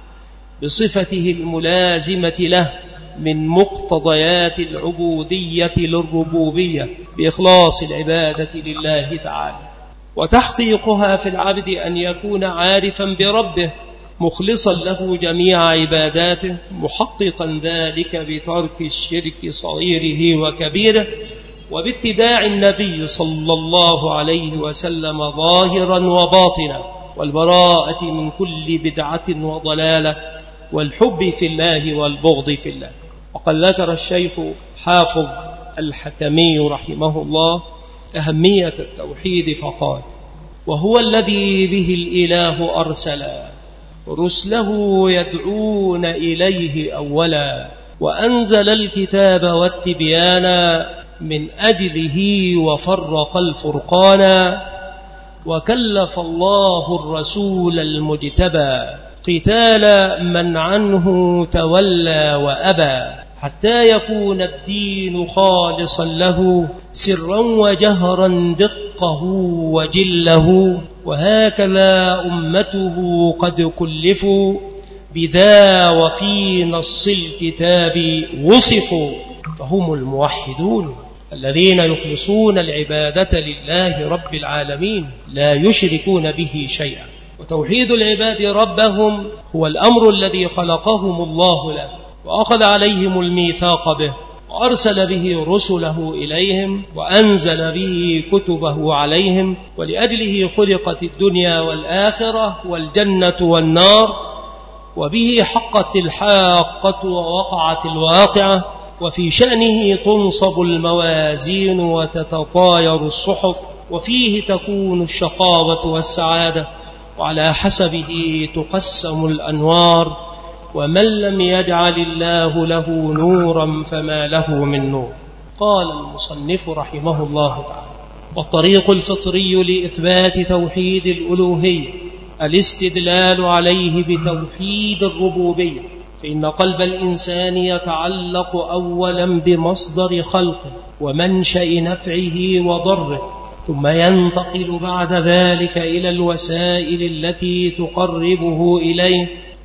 بصفته الملازمة له من مقتضيات العبودية للربوبية، بإخلاص العبادة لله تعالى، وتحقيقها في العبد أن يكون عارفا بربه مخلصا له جميع عباداته، محققا ذلك بترك الشرك صغيره وكبيره، وباتباع النبي صلى الله عليه وسلم ظاهرا وباطنا، والبراءة من كل بدعة وضلالة، والحب في الله والبغض في الله. وقد ذكر الشيخ حافظ الحكمي رحمه الله أهمية التوحيد فقال: وهو الذي به الإله أرسل رسله يدعون إليه أولا، وأنزل الكتاب والتبيان من أجله، وفرق الفرقان، وكلف الله الرسول المجتبى قتال من عنه تولى وأبى، حتى يكون الدين خالصا له سرا وجهرا دقه وجله. وهكذا أمته قد كلفوا بذا، وفي نص الكتاب وصفوا، فهم الموحدون الذين يخلصون العبادة لله رب العالمين لا يشركون به شيئا. وتوحيد العباد ربهم هو الأمر الذي خلقهم الله له، وأخذ عليهم الميثاق به، وأرسل به رسله إليهم، وأنزل به كتبه عليهم، ولأجله خلقت الدنيا والآخرة والجنة والنار، وبه حقت الحاقة ووقعت الواقعة، وفي شأنه تنصب الموازين وتتطاير الصحف، وفيه تكون الشقاوة والسعادة، وعلى حسبه تقسم الأنوار، ومن لم يجعل الله له نورا فما له من نور. قال المصنف رحمه الله تعالى: والطريق الفطري لإثبات توحيد الألوهية الاستدلال عليه بتوحيد الربوبية، فإن قلب الإنسان يتعلق أولا بمصدر خلقه ومنشأ نفعه وضره، ثم ينتقل بعد ذلك إلى الوسائل التي تقربه إليه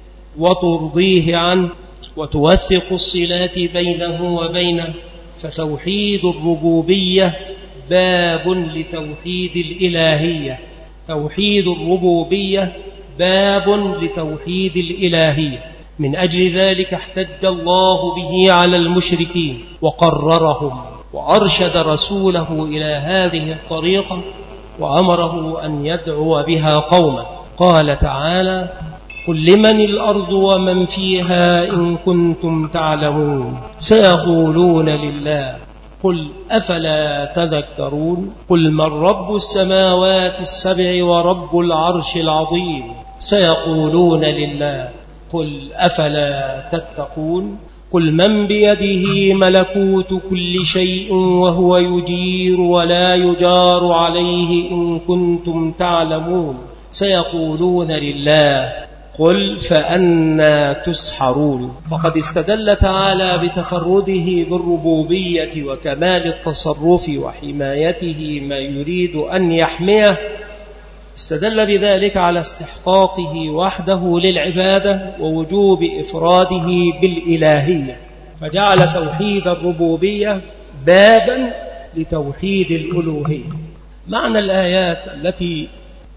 وترضيه عنه وتوثق الصلات بينه وبينه. فتوحيد الربوبية باب لتوحيد الإلهية، توحيد الربوبية باب لتوحيد الإلهية. من أجل ذلك احتج الله به على المشركين وقررهم، وأرشد رسوله إلى هذه الطريقة، وأمره أن يدعو بها قومه. قال تعالى: قل لمن الأرض ومن فيها إن كنتم تعلمون، سيقولون لله، قل أفلا تذكرون. قل من رب السماوات السبع ورب العرش العظيم، سيقولون لله، قل أفلا تتقون. قل من بيده ملكوت كل شيء وهو يجير ولا يجار عليه إن كنتم تعلمون، سيقولون لله، قل فأنى تسحرون. فقد استدل تعالى بتفرده بالربوبية وكمال التصرف وحمايته ما يريد أن يحميه استدل بذلك على استحقاقه وحده للعبادة ووجوب إفراده بالإلهية، فجعل توحيد الربوبية بابا لتوحيد الألوهية. معنى الآيات التي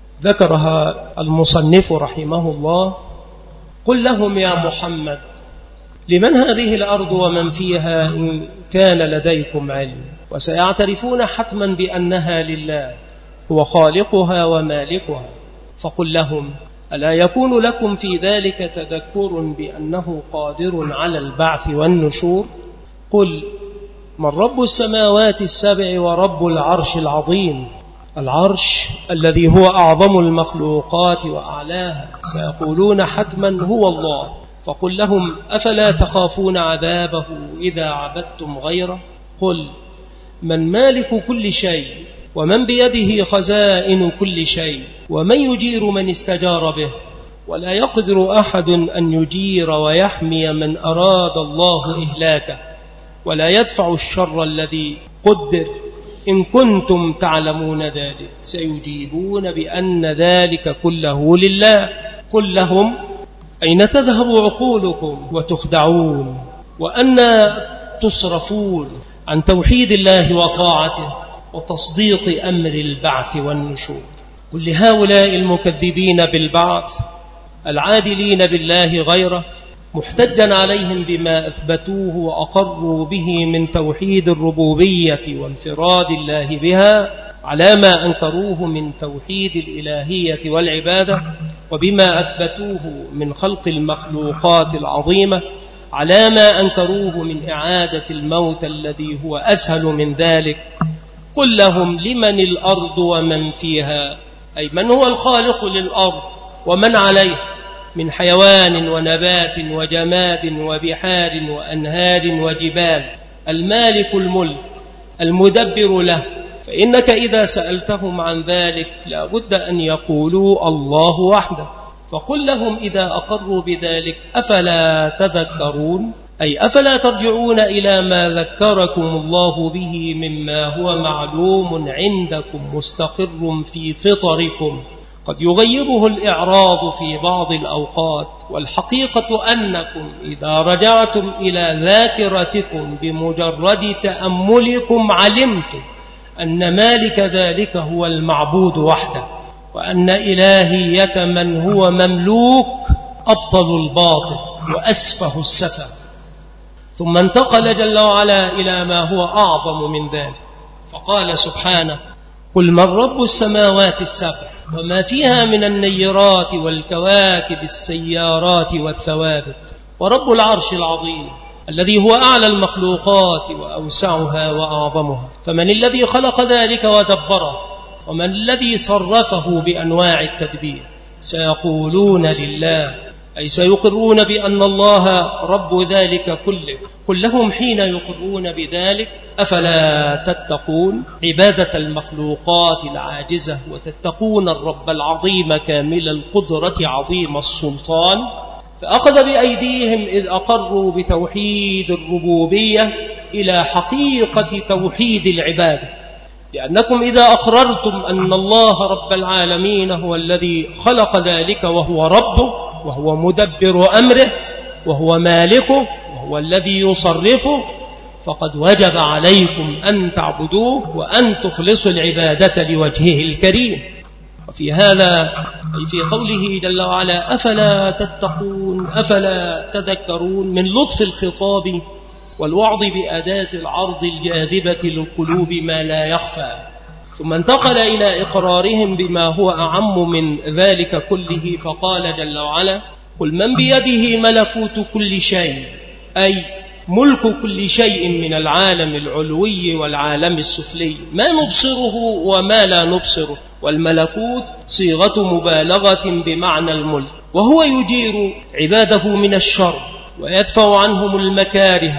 ذكرها المصنف رحمه الله: قل لهم يا محمد لمن هذه الأرض ومن فيها إن كان لديكم علم، وسيعترفون حتما بأنها لله هو خالقها ومالكها، فقل لهم ألا يكون لكم في ذلك تذكر بأنه قادر على البعث والنشور؟ قل من رب السماوات السبع ورب العرش العظيم، العرش الذي هو أعظم المخلوقات وأعلاها، سيقولون حتما هو الله، فقل لهم أفلا تخافون عذابه إذا عبدتم غيره؟ قل من مالك كل شيء ومن بيده خزائن كل شيء ومن يجير من استجار به، ولا يقدر أحد أن يجير ويحمي من أراد الله إهلاكه، ولا يدفع الشر الذي قدر إن كنتم تعلمون ذلك، سيجيبون بأن ذلك كله لله. قل لهم أين تذهب عقولكم وتخدعون، وأن تصرفون عن توحيد الله وطاعته وتصديق أمر البعث والنشور؟ قل لهؤلاء المكذبين بالبعث العادلين بالله غيره، محتجا عليهم بما أثبتوه وأقروا به من توحيد الربوبية وانفراد الله بها، على ما أنكروه من توحيد الإلهية والعبادة، وبما أثبتوه من خلق المخلوقات العظيمة، على ما أنكروه من إعادة الموت الذي هو أسهل من ذلك. قل لهم لمن الأرض ومن فيها، أي من هو الخالق للأرض ومن عليه من حيوان ونبات وجماد وبحار وأنهار وجبال، المالك الملك المدبر له، فإنك إذا سألتهم عن ذلك لا بد أن يقولوا الله وحده. فقل لهم إذا أقروا بذلك أفلا تذكرون، أي أفلا ترجعون إلى ما ذكركم الله به مما هو معلوم عندكم مستقر في فطركم، قد يغيره الإعراض في بعض الأوقات، والحقيقة أنكم إذا رجعتم إلى ذاكرتكم بمجرد تأملكم علمتم أن مالك ذلك هو المعبود وحده، وأن إلهية من هو مملوك أبطل الباطل وأسفه السفه. ثم انتقل جل وعلا إلى ما هو أعظم من ذلك، فقال سبحانه: قل من رب السماوات السبع وما فيها من النيرات والكواكب السيارات والثوابت، ورب العرش العظيم الذي هو أعلى المخلوقات وأوسعها وأعظمها، فمن الذي خلق ذلك ودبره، ومن الذي صرفه بأنواع التدبير؟ سيقولون لله، أي سيقرون بأن الله رب ذلك كله. قل لهم حين يقرون بذلك أفلا تتقون عبادة المخلوقات العاجزة وتتقون الرب العظيم كامل القدرة عظيم السلطان؟ فأخذ بأيديهم إذ أقروا بتوحيد الربوبية إلى حقيقة توحيد العبادة، لأنكم إذا أقررتم أن الله رب العالمين هو الذي خلق ذلك وهو ربه وهو مدبر أمره وهو مالكه وهو الذي يصرفه، فقد وجب عليكم أن تعبدوه وأن تخلصوا العبادة لوجهه الكريم. وفي هذا أي في قوله جل وعلا أفلا تتقون أفلا تذكرون من لطف الخطاب والوعظ بأداة العرض الجاذبة للقلوب ما لا يخفى، ثم انتقل إلى إقرارهم بما هو أعم من ذلك كله، فقال جل وعلا: قل من بيده ملكوت كل شيء، أي ملك كل شيء من العالم العلوي والعالم السفلي، ما نبصره وما لا نبصره، والملكوت صيغة مبالغة بمعنى الملك، وهو يجير عباده من الشر ويدفع عنهم المكاره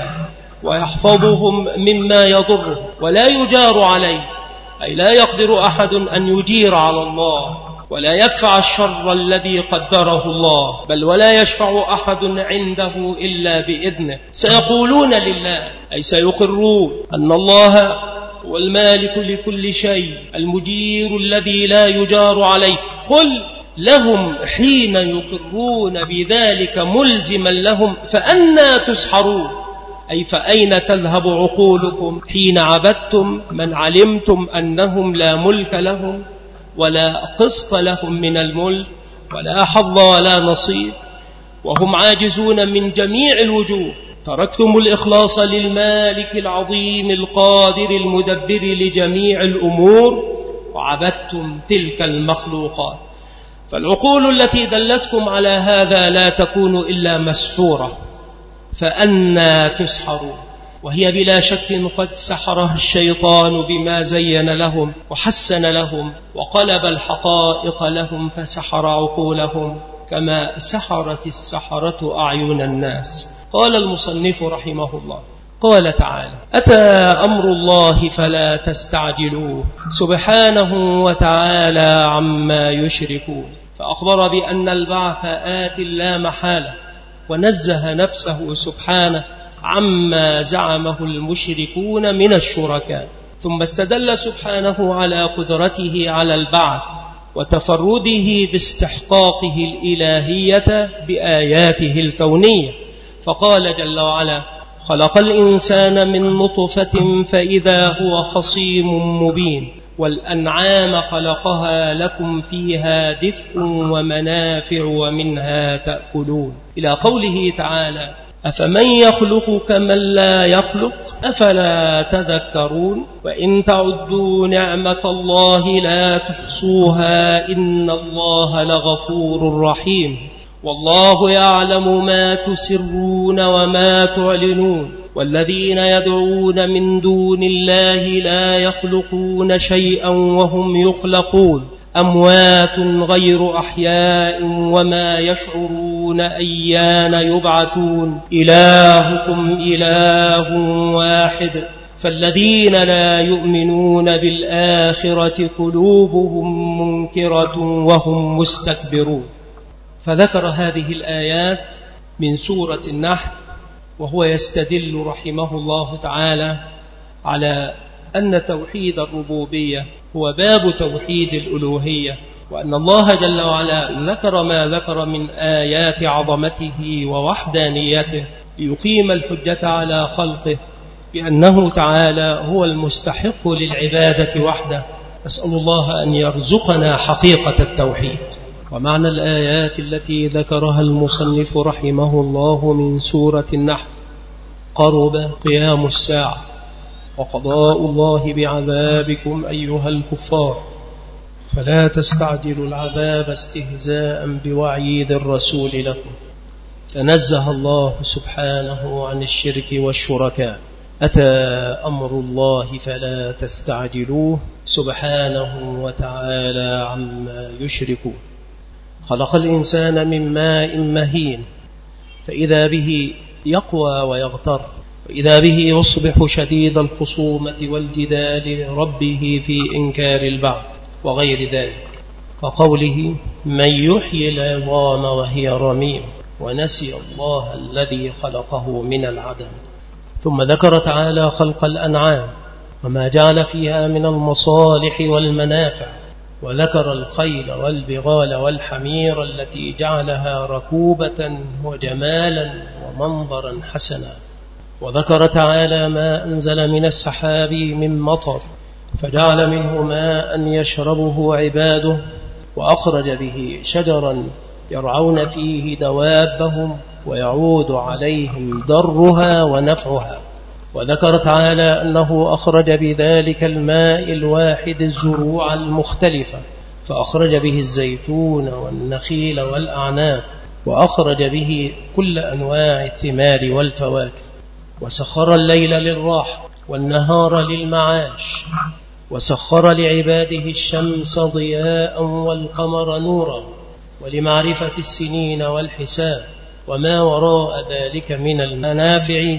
ويحفظهم مما يضره ولا يجار عليه، أي لا يقدر أحد أن يجير على الله ولا يدفع الشر الذي قدره الله، بل ولا يشفع أحد عنده إلا بإذنه. سيقولون لله، أي سيقرون أن الله هو المالك لكل شيء، المجير الذي لا يجار عليه، قل لهم حين يقرون بذلك ملزما لهم فأنى تسحرون، أي فأين تذهب عقولكم حين عبدتم من علمتم أنهم لا ملك لهم ولا قسط لهم من الملك ولا حظ ولا نصيب، وهم عاجزون من جميع الوجوه. تركتم الإخلاص للمالك العظيم القادر المدبر لجميع الأمور وعبدتم تلك المخلوقات. فالعقول التي دلتكم على هذا لا تكون إلا مسحورة، فأنى تسحرون؟ وهي بلا شك قد سحرها الشيطان بما زين لهم وحسن لهم وقلب الحقائق لهم فسحر عقولهم كما سحرت السحرة أعين الناس. قال المصنف رحمه الله قال تعالى: أتى أمر الله فلا تستعجلوه سبحانه وتعالى عما يشركون، فأخبر بأن البعث آت لا محالة، ونزه نفسه سبحانه عما زعمه المشركون من الشركاء، ثم استدل سبحانه على قدرته على البعث وتفرده باستحقاقه الإلهية بآياته الكونية، فقال جل وعلا: خلق الإنسان من نطفة فإذا هو خصيم مبين، والأنعام خلقها لكم فيها دفء ومنافع ومنها تأكلون، إلى قوله تعالى: أفمن يخلق كمن لا يخلق أفلا تذكرون، وإن تعدوا نعمة الله لا تحصوها إن الله لغفور رحيم، والله يعلم ما تسرون وما تعلنون، والذين يدعون من دون الله لا يخلقون شيئا وهم يخلقون، أموات غير أحياء وما يشعرون أيان يبعثون، إلهكم إله واحد، فالذين لا يؤمنون بالآخرة قلوبهم منكرة وهم مستكبرون. فذكر هذه الآيات من سورة النحل، وهو يستدل رحمه الله تعالى على أن توحيد الربوبية هو باب توحيد الألوهية، وأن الله جل وعلا ذكر ما ذكر من آيات عظمته ووحدانيته ليقيم الحجة على خلقه بأنه تعالى هو المستحق للعبادة وحده. أسأل الله أن يرزقنا حقيقة التوحيد. ومعنى الآيات التي ذكرها المصنف رحمه الله من سورة النحل: قرب قيام الساعة وقضاء الله بعذابكم أيها الكفار، فلا تستعجلوا العذاب استهزاء بوعيد الرسول لكم. تنزه الله سبحانه عن الشرك والشركاء. أتى أمر الله فلا تستعجلوه سبحانه وتعالى عما يشركون. خلق الإنسان من ماء مهين، فإذا به يقوى ويغتر، وإذا به يصبح شديد الخصومة والجدال لربه في إنكار البعث وغير ذلك، كقوله: من يحيي العظام وهي رميم، ونسي الله الذي خلقه من العدم. ثم ذكر تعالى خلق الأنعام وما جعل فيها من المصالح والمنافع، وذكر الخيل والبغال والحمير التي جعلها ركوبة وجمالا ومنظرا حسنا، وذكر تعالى ما أنزل من السحاب من مطر فجعل منه ماء يشربه عباده، وأخرج به شجرا يرعون فيه دوابهم ويعود عليهم ضرها ونفعها، وذكر تعالى أنه أخرج بذلك الماء الواحد الزروع المختلفة، فأخرج به الزيتون والنخيل والأعناب، وأخرج به كل أنواع الثمار والفواكه، وسخر الليل للراحة والنهار للمعاش، وسخر لعباده الشمس ضياء والقمر نورا، ولمعرفة السنين والحساب وما وراء ذلك من المنافع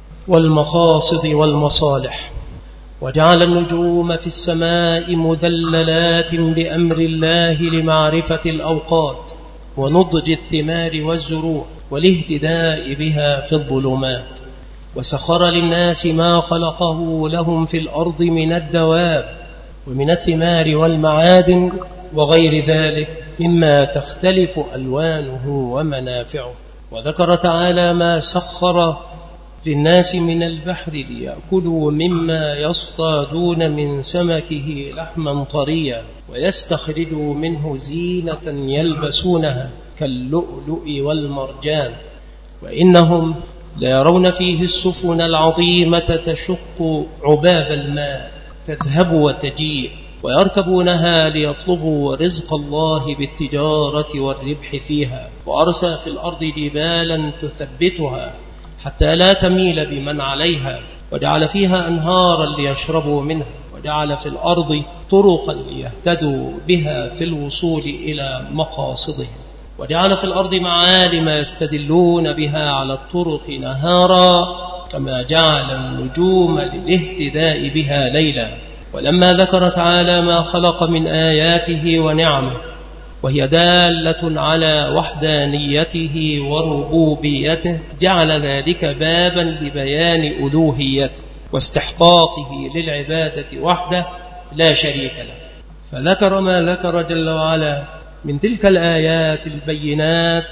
والمقاصد والمصالح، وجعل النجوم في السماء مذللات بأمر الله لمعرفة الأوقات ونضج الثمار والزروع والاهتداء بها في الظلمات، وسخر للناس ما خلقه لهم في الأرض من الدواب ومن الثمار والمعادن وغير ذلك مما تختلف ألوانه ومنافعه. وذكر تعالى ما سخر للناس من البحر ليأكلوا مما يصطادون من سمكه لحما طريا ويستخرجوا منه زينة يلبسونها كاللؤلؤ والمرجان، وإنهم ليرون فيه السفن العظيمة تشق عباب الماء تذهب وتجيء، ويركبونها ليطلبوا رزق الله بالتجارة والربح فيها، وأرسى في الأرض جبالا تثبتها حتى لا تميل بمن عليها، وجعل فيها أنهارا ليشربوا منها، وجعل في الأرض طرقا ليهتدوا بها في الوصول إلى مقاصدهم، وجعل في الأرض معالم يستدلون بها على الطرق نهارا، كما جعل النجوم للاهتداء بها ليلا. ولما ذكر تعالى ما خلق من آياته ونعمه وهي دالة على وحدانيته وربوبيته، جعل ذلك بابا لبيان ألوهيته واستحقاقه للعبادة وحده لا شريك له، فذكر ما ذكر جل وعلا من تلك الآيات البينات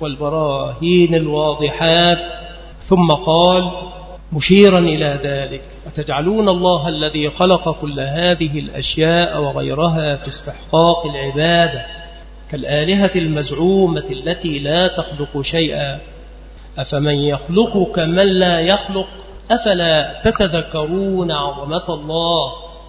والبراهين الواضحات، ثم قال مشيرا إلى ذلك: أتجعلون الله الذي خلق كل هذه الأشياء وغيرها في استحقاق العبادة كالآلهة المزعومة التي لا تخلق شيئا، أفمن يخلق كمن لا يخلق، أفلا تتذكرون عظمة الله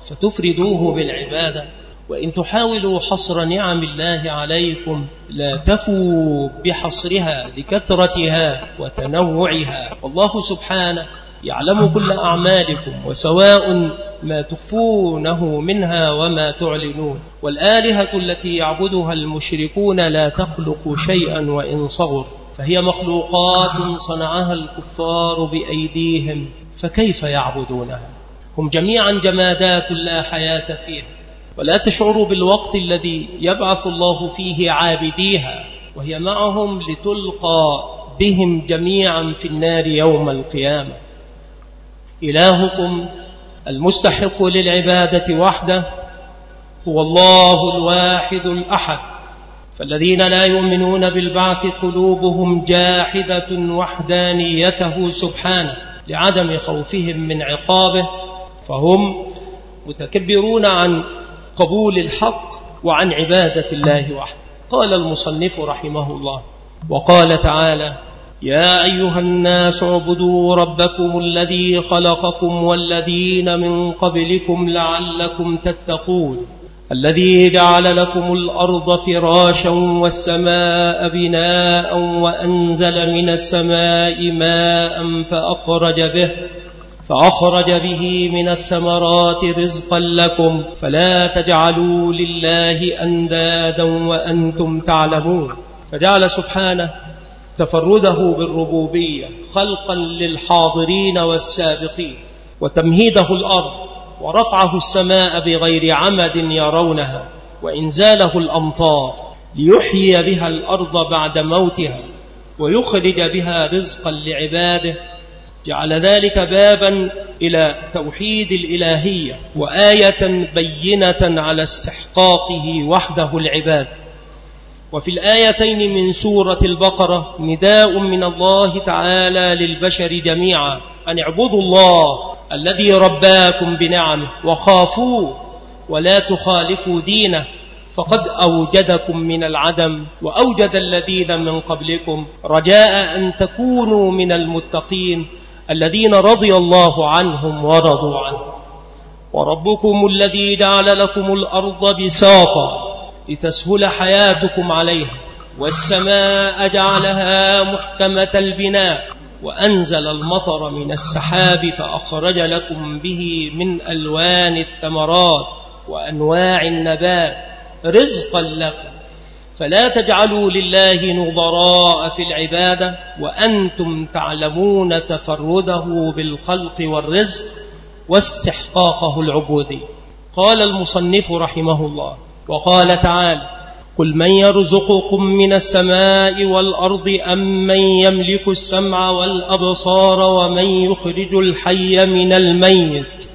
فتفردوه بالعبادة؟ وإن تحاولوا حصر نعم الله عليكم لا تفوا بحصرها لكثرتها وتنوعها، والله سبحانه يعلم كل أعمالكم، وسواء ما تخفونه منها وما تعلنون. والآلهة التي يعبدها المشركون لا تخلق شيئا وإن صغر، فهي مخلوقات صنعها الكفار بأيديهم، فكيف يعبدونها؟ هم جميعا جمادات لا حياة فيها، ولا تشعروا بالوقت الذي يبعث الله فيه عابديها وهي معهم لتلقى بهم جميعا في النار يوم القيامة. إلهكم المستحق للعبادة وحده هو الله الواحد الأحد، فالذين لا يؤمنون بالبعث قلوبهم جاحدة وحدانيته سبحانه لعدم خوفهم من عقابه، فهم متكبرون عن قبول الحق وعن عبادة الله وحده. قال المصنف رحمه الله: وقال تعالى: يا أيها الناس اعبدوا ربكم الذي خلقكم والذين من قبلكم لعلكم تتقون، الذي جعل لكم الأرض فراشا والسماء بناء وأنزل من السماء ماء فأخرج به من الثمرات رزقا لكم، فلا تجعلوا لله أندادا وأنتم تعلمون. فجعل سبحانه تفرده بالربوبية خلقا للحاضرين والسابقين، وتمهيده الأرض ورفعه السماء بغير عمد يرونها، وإنزاله الأمطار ليحيي بها الأرض بعد موتها ويخرج بها رزقا لعباده. جعل ذلك بابا إلى توحيد الإلهية وآية بينة على استحقاقه وحده العباد. وفي الآيتين من سورة البقرة نداء من الله تعالى للبشر جميعا أن اعبدوا الله الذي رباكم بنعمه وخافوه ولا تخالفوا دينه، فقد أوجدكم من العدم وأوجد الذين من قبلكم، رجاء أن تكونوا من المتقين الذين رضي الله عنهم ورضوا عنه. وربكم الذي جعل لكم الأرض بساطا لتسهل حياتكم عليها، والسماء جعلها محكمة البناء، وأنزل المطر من السحاب فأخرج لكم به من ألوان الثمرات وأنواع النبات رزقا لكم، فلا تجعلوا لله نظراء في العبادة وأنتم تعلمون تفرده بالخلق والرزق واستحقاقه العبودي. قال المصنف رحمه الله: وقال تعالى: قل من يرزقكم من السماء والأرض أم من يملك السمع والأبصار ومن يخرج الحي من الميت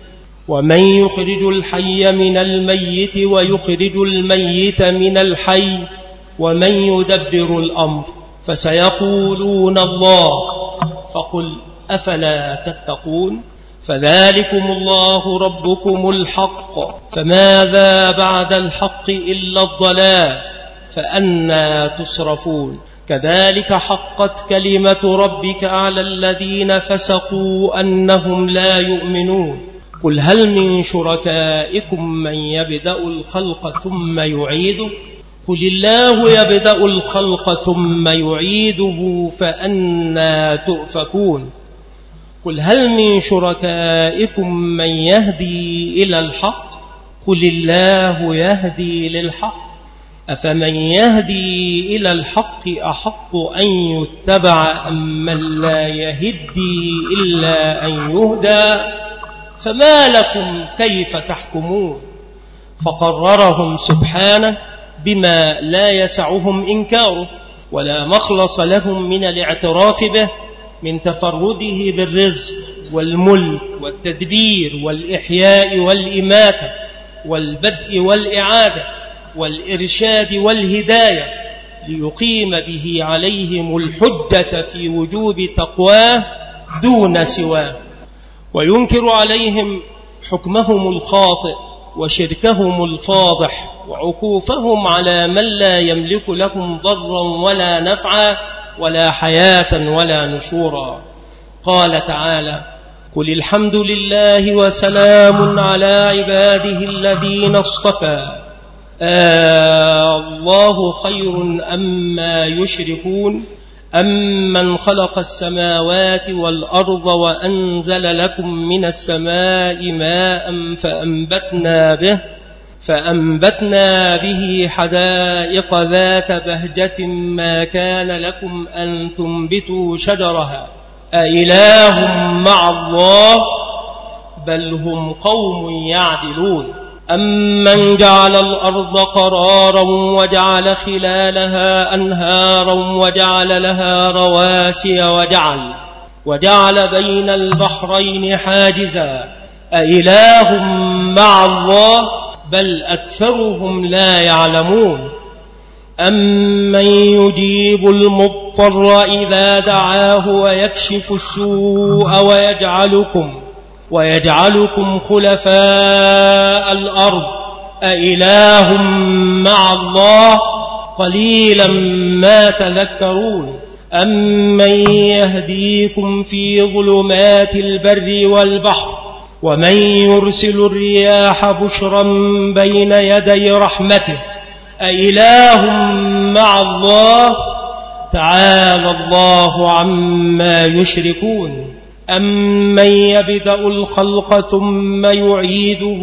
ومن يخرج الحي من الميت ويخرج الميت من الحي ومن يدبر الأمر فسيقولون الله فقل أفلا تتقون فذلكم الله ربكم الحق فماذا بعد الحق إلا الضلال فأنى تصرفون كذلك حقت كلمة ربك على الذين فسقوا أنهم لا يؤمنون قل هل من شركائكم من يبدأ الخلق ثم يعيده قل الله يبدأ الخلق ثم يعيده فأنى تؤفكون قل هل من شركائكم من يهدي إلى الحق قل الله يهدي للحق أفمن يهدي إلى الحق أحق أن يتبع أم من لا يهدي إلا أن يهدى فما لكم كيف تحكمون فقررهم سبحانه بما لا يسعهم إنكاره ولا مخلص لهم من الاعتراف به من تفرده بالرزق والملك والتدبير والإحياء والإماتة والبدء والإعادة والإرشاد والهداية ليقيم به عليهم الحجة في وجوب تقواه دون سواه وينكر عليهم حكمهم الخاطئ وشركهم الفاضح وعكوفهم على من لا يملك لهم ضرا ولا نفعا ولا حياة ولا نشورا قال تعالى قل الحمد لله وسلام على عباده الذين اصطفى الله خير أما يشركون أمن خلق السماوات والأرض وأنزل لكم من السماء ماء فأنبتنا به حدائق ذات بهجة ما كان لكم أن تنبتوا شجرها أإله مع الله بل هم قوم يعدلون أمن جعل الأرض قرارا وجعل خلالها أنهارا وجعل لها رواسي وجعل بين البحرين حاجزا أإله مع الله بل أكثرهم لا يعلمون أمن يجيب المضطر إذا دعاه ويكشف السوء ويجعلكم خلفاء الأرض أإله مع الله قليلا ما تذكرون أمن يهديكم في ظلمات البر والبحر ومن يرسل الرياح بشرا بين يدي رحمته أإله مع الله تعالى الله عما يشركون أمن يبدأ الخلق ثم يعيده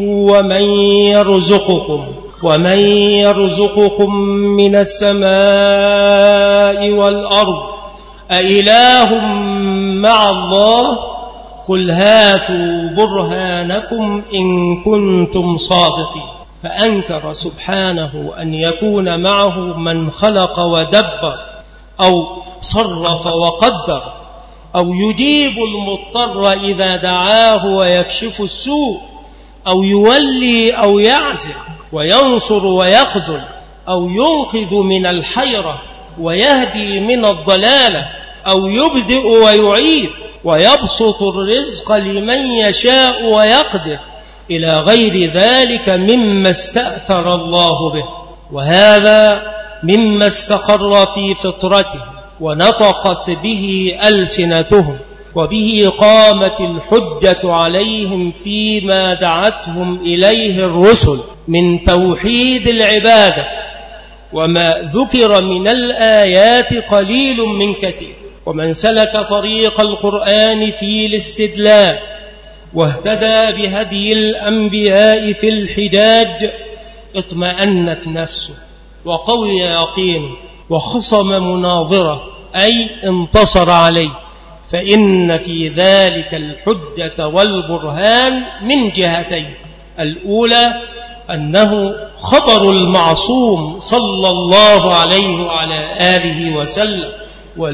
ومن يرزقكم من السماء والأرض أإله مع الله قل هاتوا برهانكم إن كنتم صادقين فأنكر سبحانه أن يكون معه من خلق ودبر أو صرف وقدر أو يجيب المضطر إذا دعاه ويكشف السوء أو يولي أو يعزل وينصر ويخذل أو ينقذ من الحيرة ويهدي من الضلالة أو يبدئ ويعيد ويبسط الرزق لمن يشاء ويقدر إلى غير ذلك مما استأثر الله به وهذا مما استقر في فطرته ونطقت به ألسنتهم وبه قامت الحجة عليهم فيما دعتهم إليه الرسل من توحيد العبادة وما ذكر من الآيات قليل من كثير ومن سلك طريق القرآن في الاستدلال واهتدى بهدي الأنبياء في الحجاج اطمأنت نفسه وقوي يقينه وخصم مناظره أي انتصر عليه فإن في ذلك الحجة والبرهان من جهتين الأولى أنه خبر المعصوم صلى الله عليه وعلى آله وسلم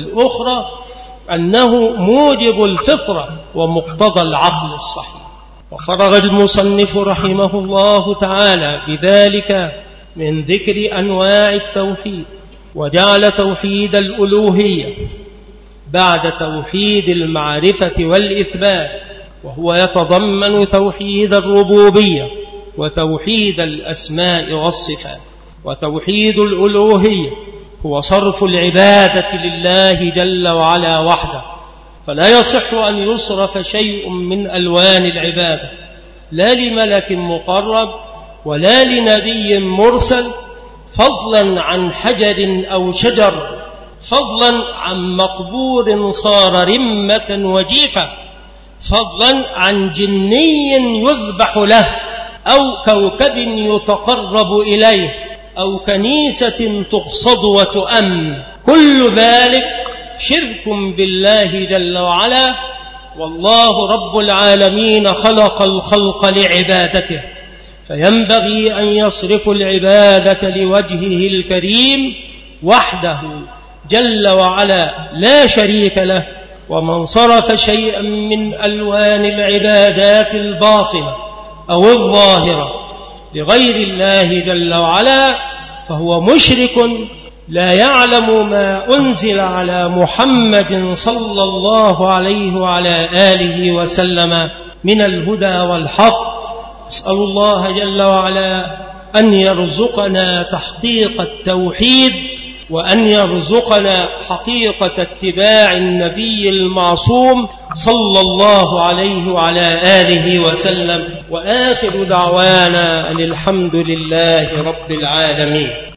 والأخرى أنه موجب الفطرة ومقتضى العقل الصحيح وفرغ المصنف رحمه الله تعالى بذلك من ذكر أنواع التوحيد، وجعل توحيد الألوهية بعد توحيد المعرفة والإثبات، وهو يتضمن توحيد الربوبية وتوحيد الأسماء والصفات. وتوحيد الألوهية هو صرف العبادة لله جل وعلا وحده، فلا يصح أن يصرف شيء من ألوان العبادة، لا لملك مقرب ولا لنبي مرسل، فضلا عن حجر أو شجر، فضلا عن مقبور صار رمة وجيفة، فضلا عن جني يذبح له، أو كوكب يتقرب إليه، أو كنيسة تقصد وتؤم. كل ذلك شرك بالله جل وعلا، والله رب العالمين خلق الخلق لعبادته، فينبغي أن يصرف العبادة لوجهه الكريم وحده جل وعلا لا شريك له. ومن صرف شيئا من ألوان العبادات الباطنة أو الظاهرة لغير الله جل وعلا فهو مشرك لا يعلم ما أنزل على محمد صلى الله عليه وعلى آله وسلم من الهدى والحق. أسأل الله جل وعلا أن يرزقنا تحقيق التوحيد، وأن يرزقنا حقيقة اتباع النبي المعصوم صلى الله عليه وعلى آله وسلم. وآخر دعوانا أن الحمد لله رب العالمين.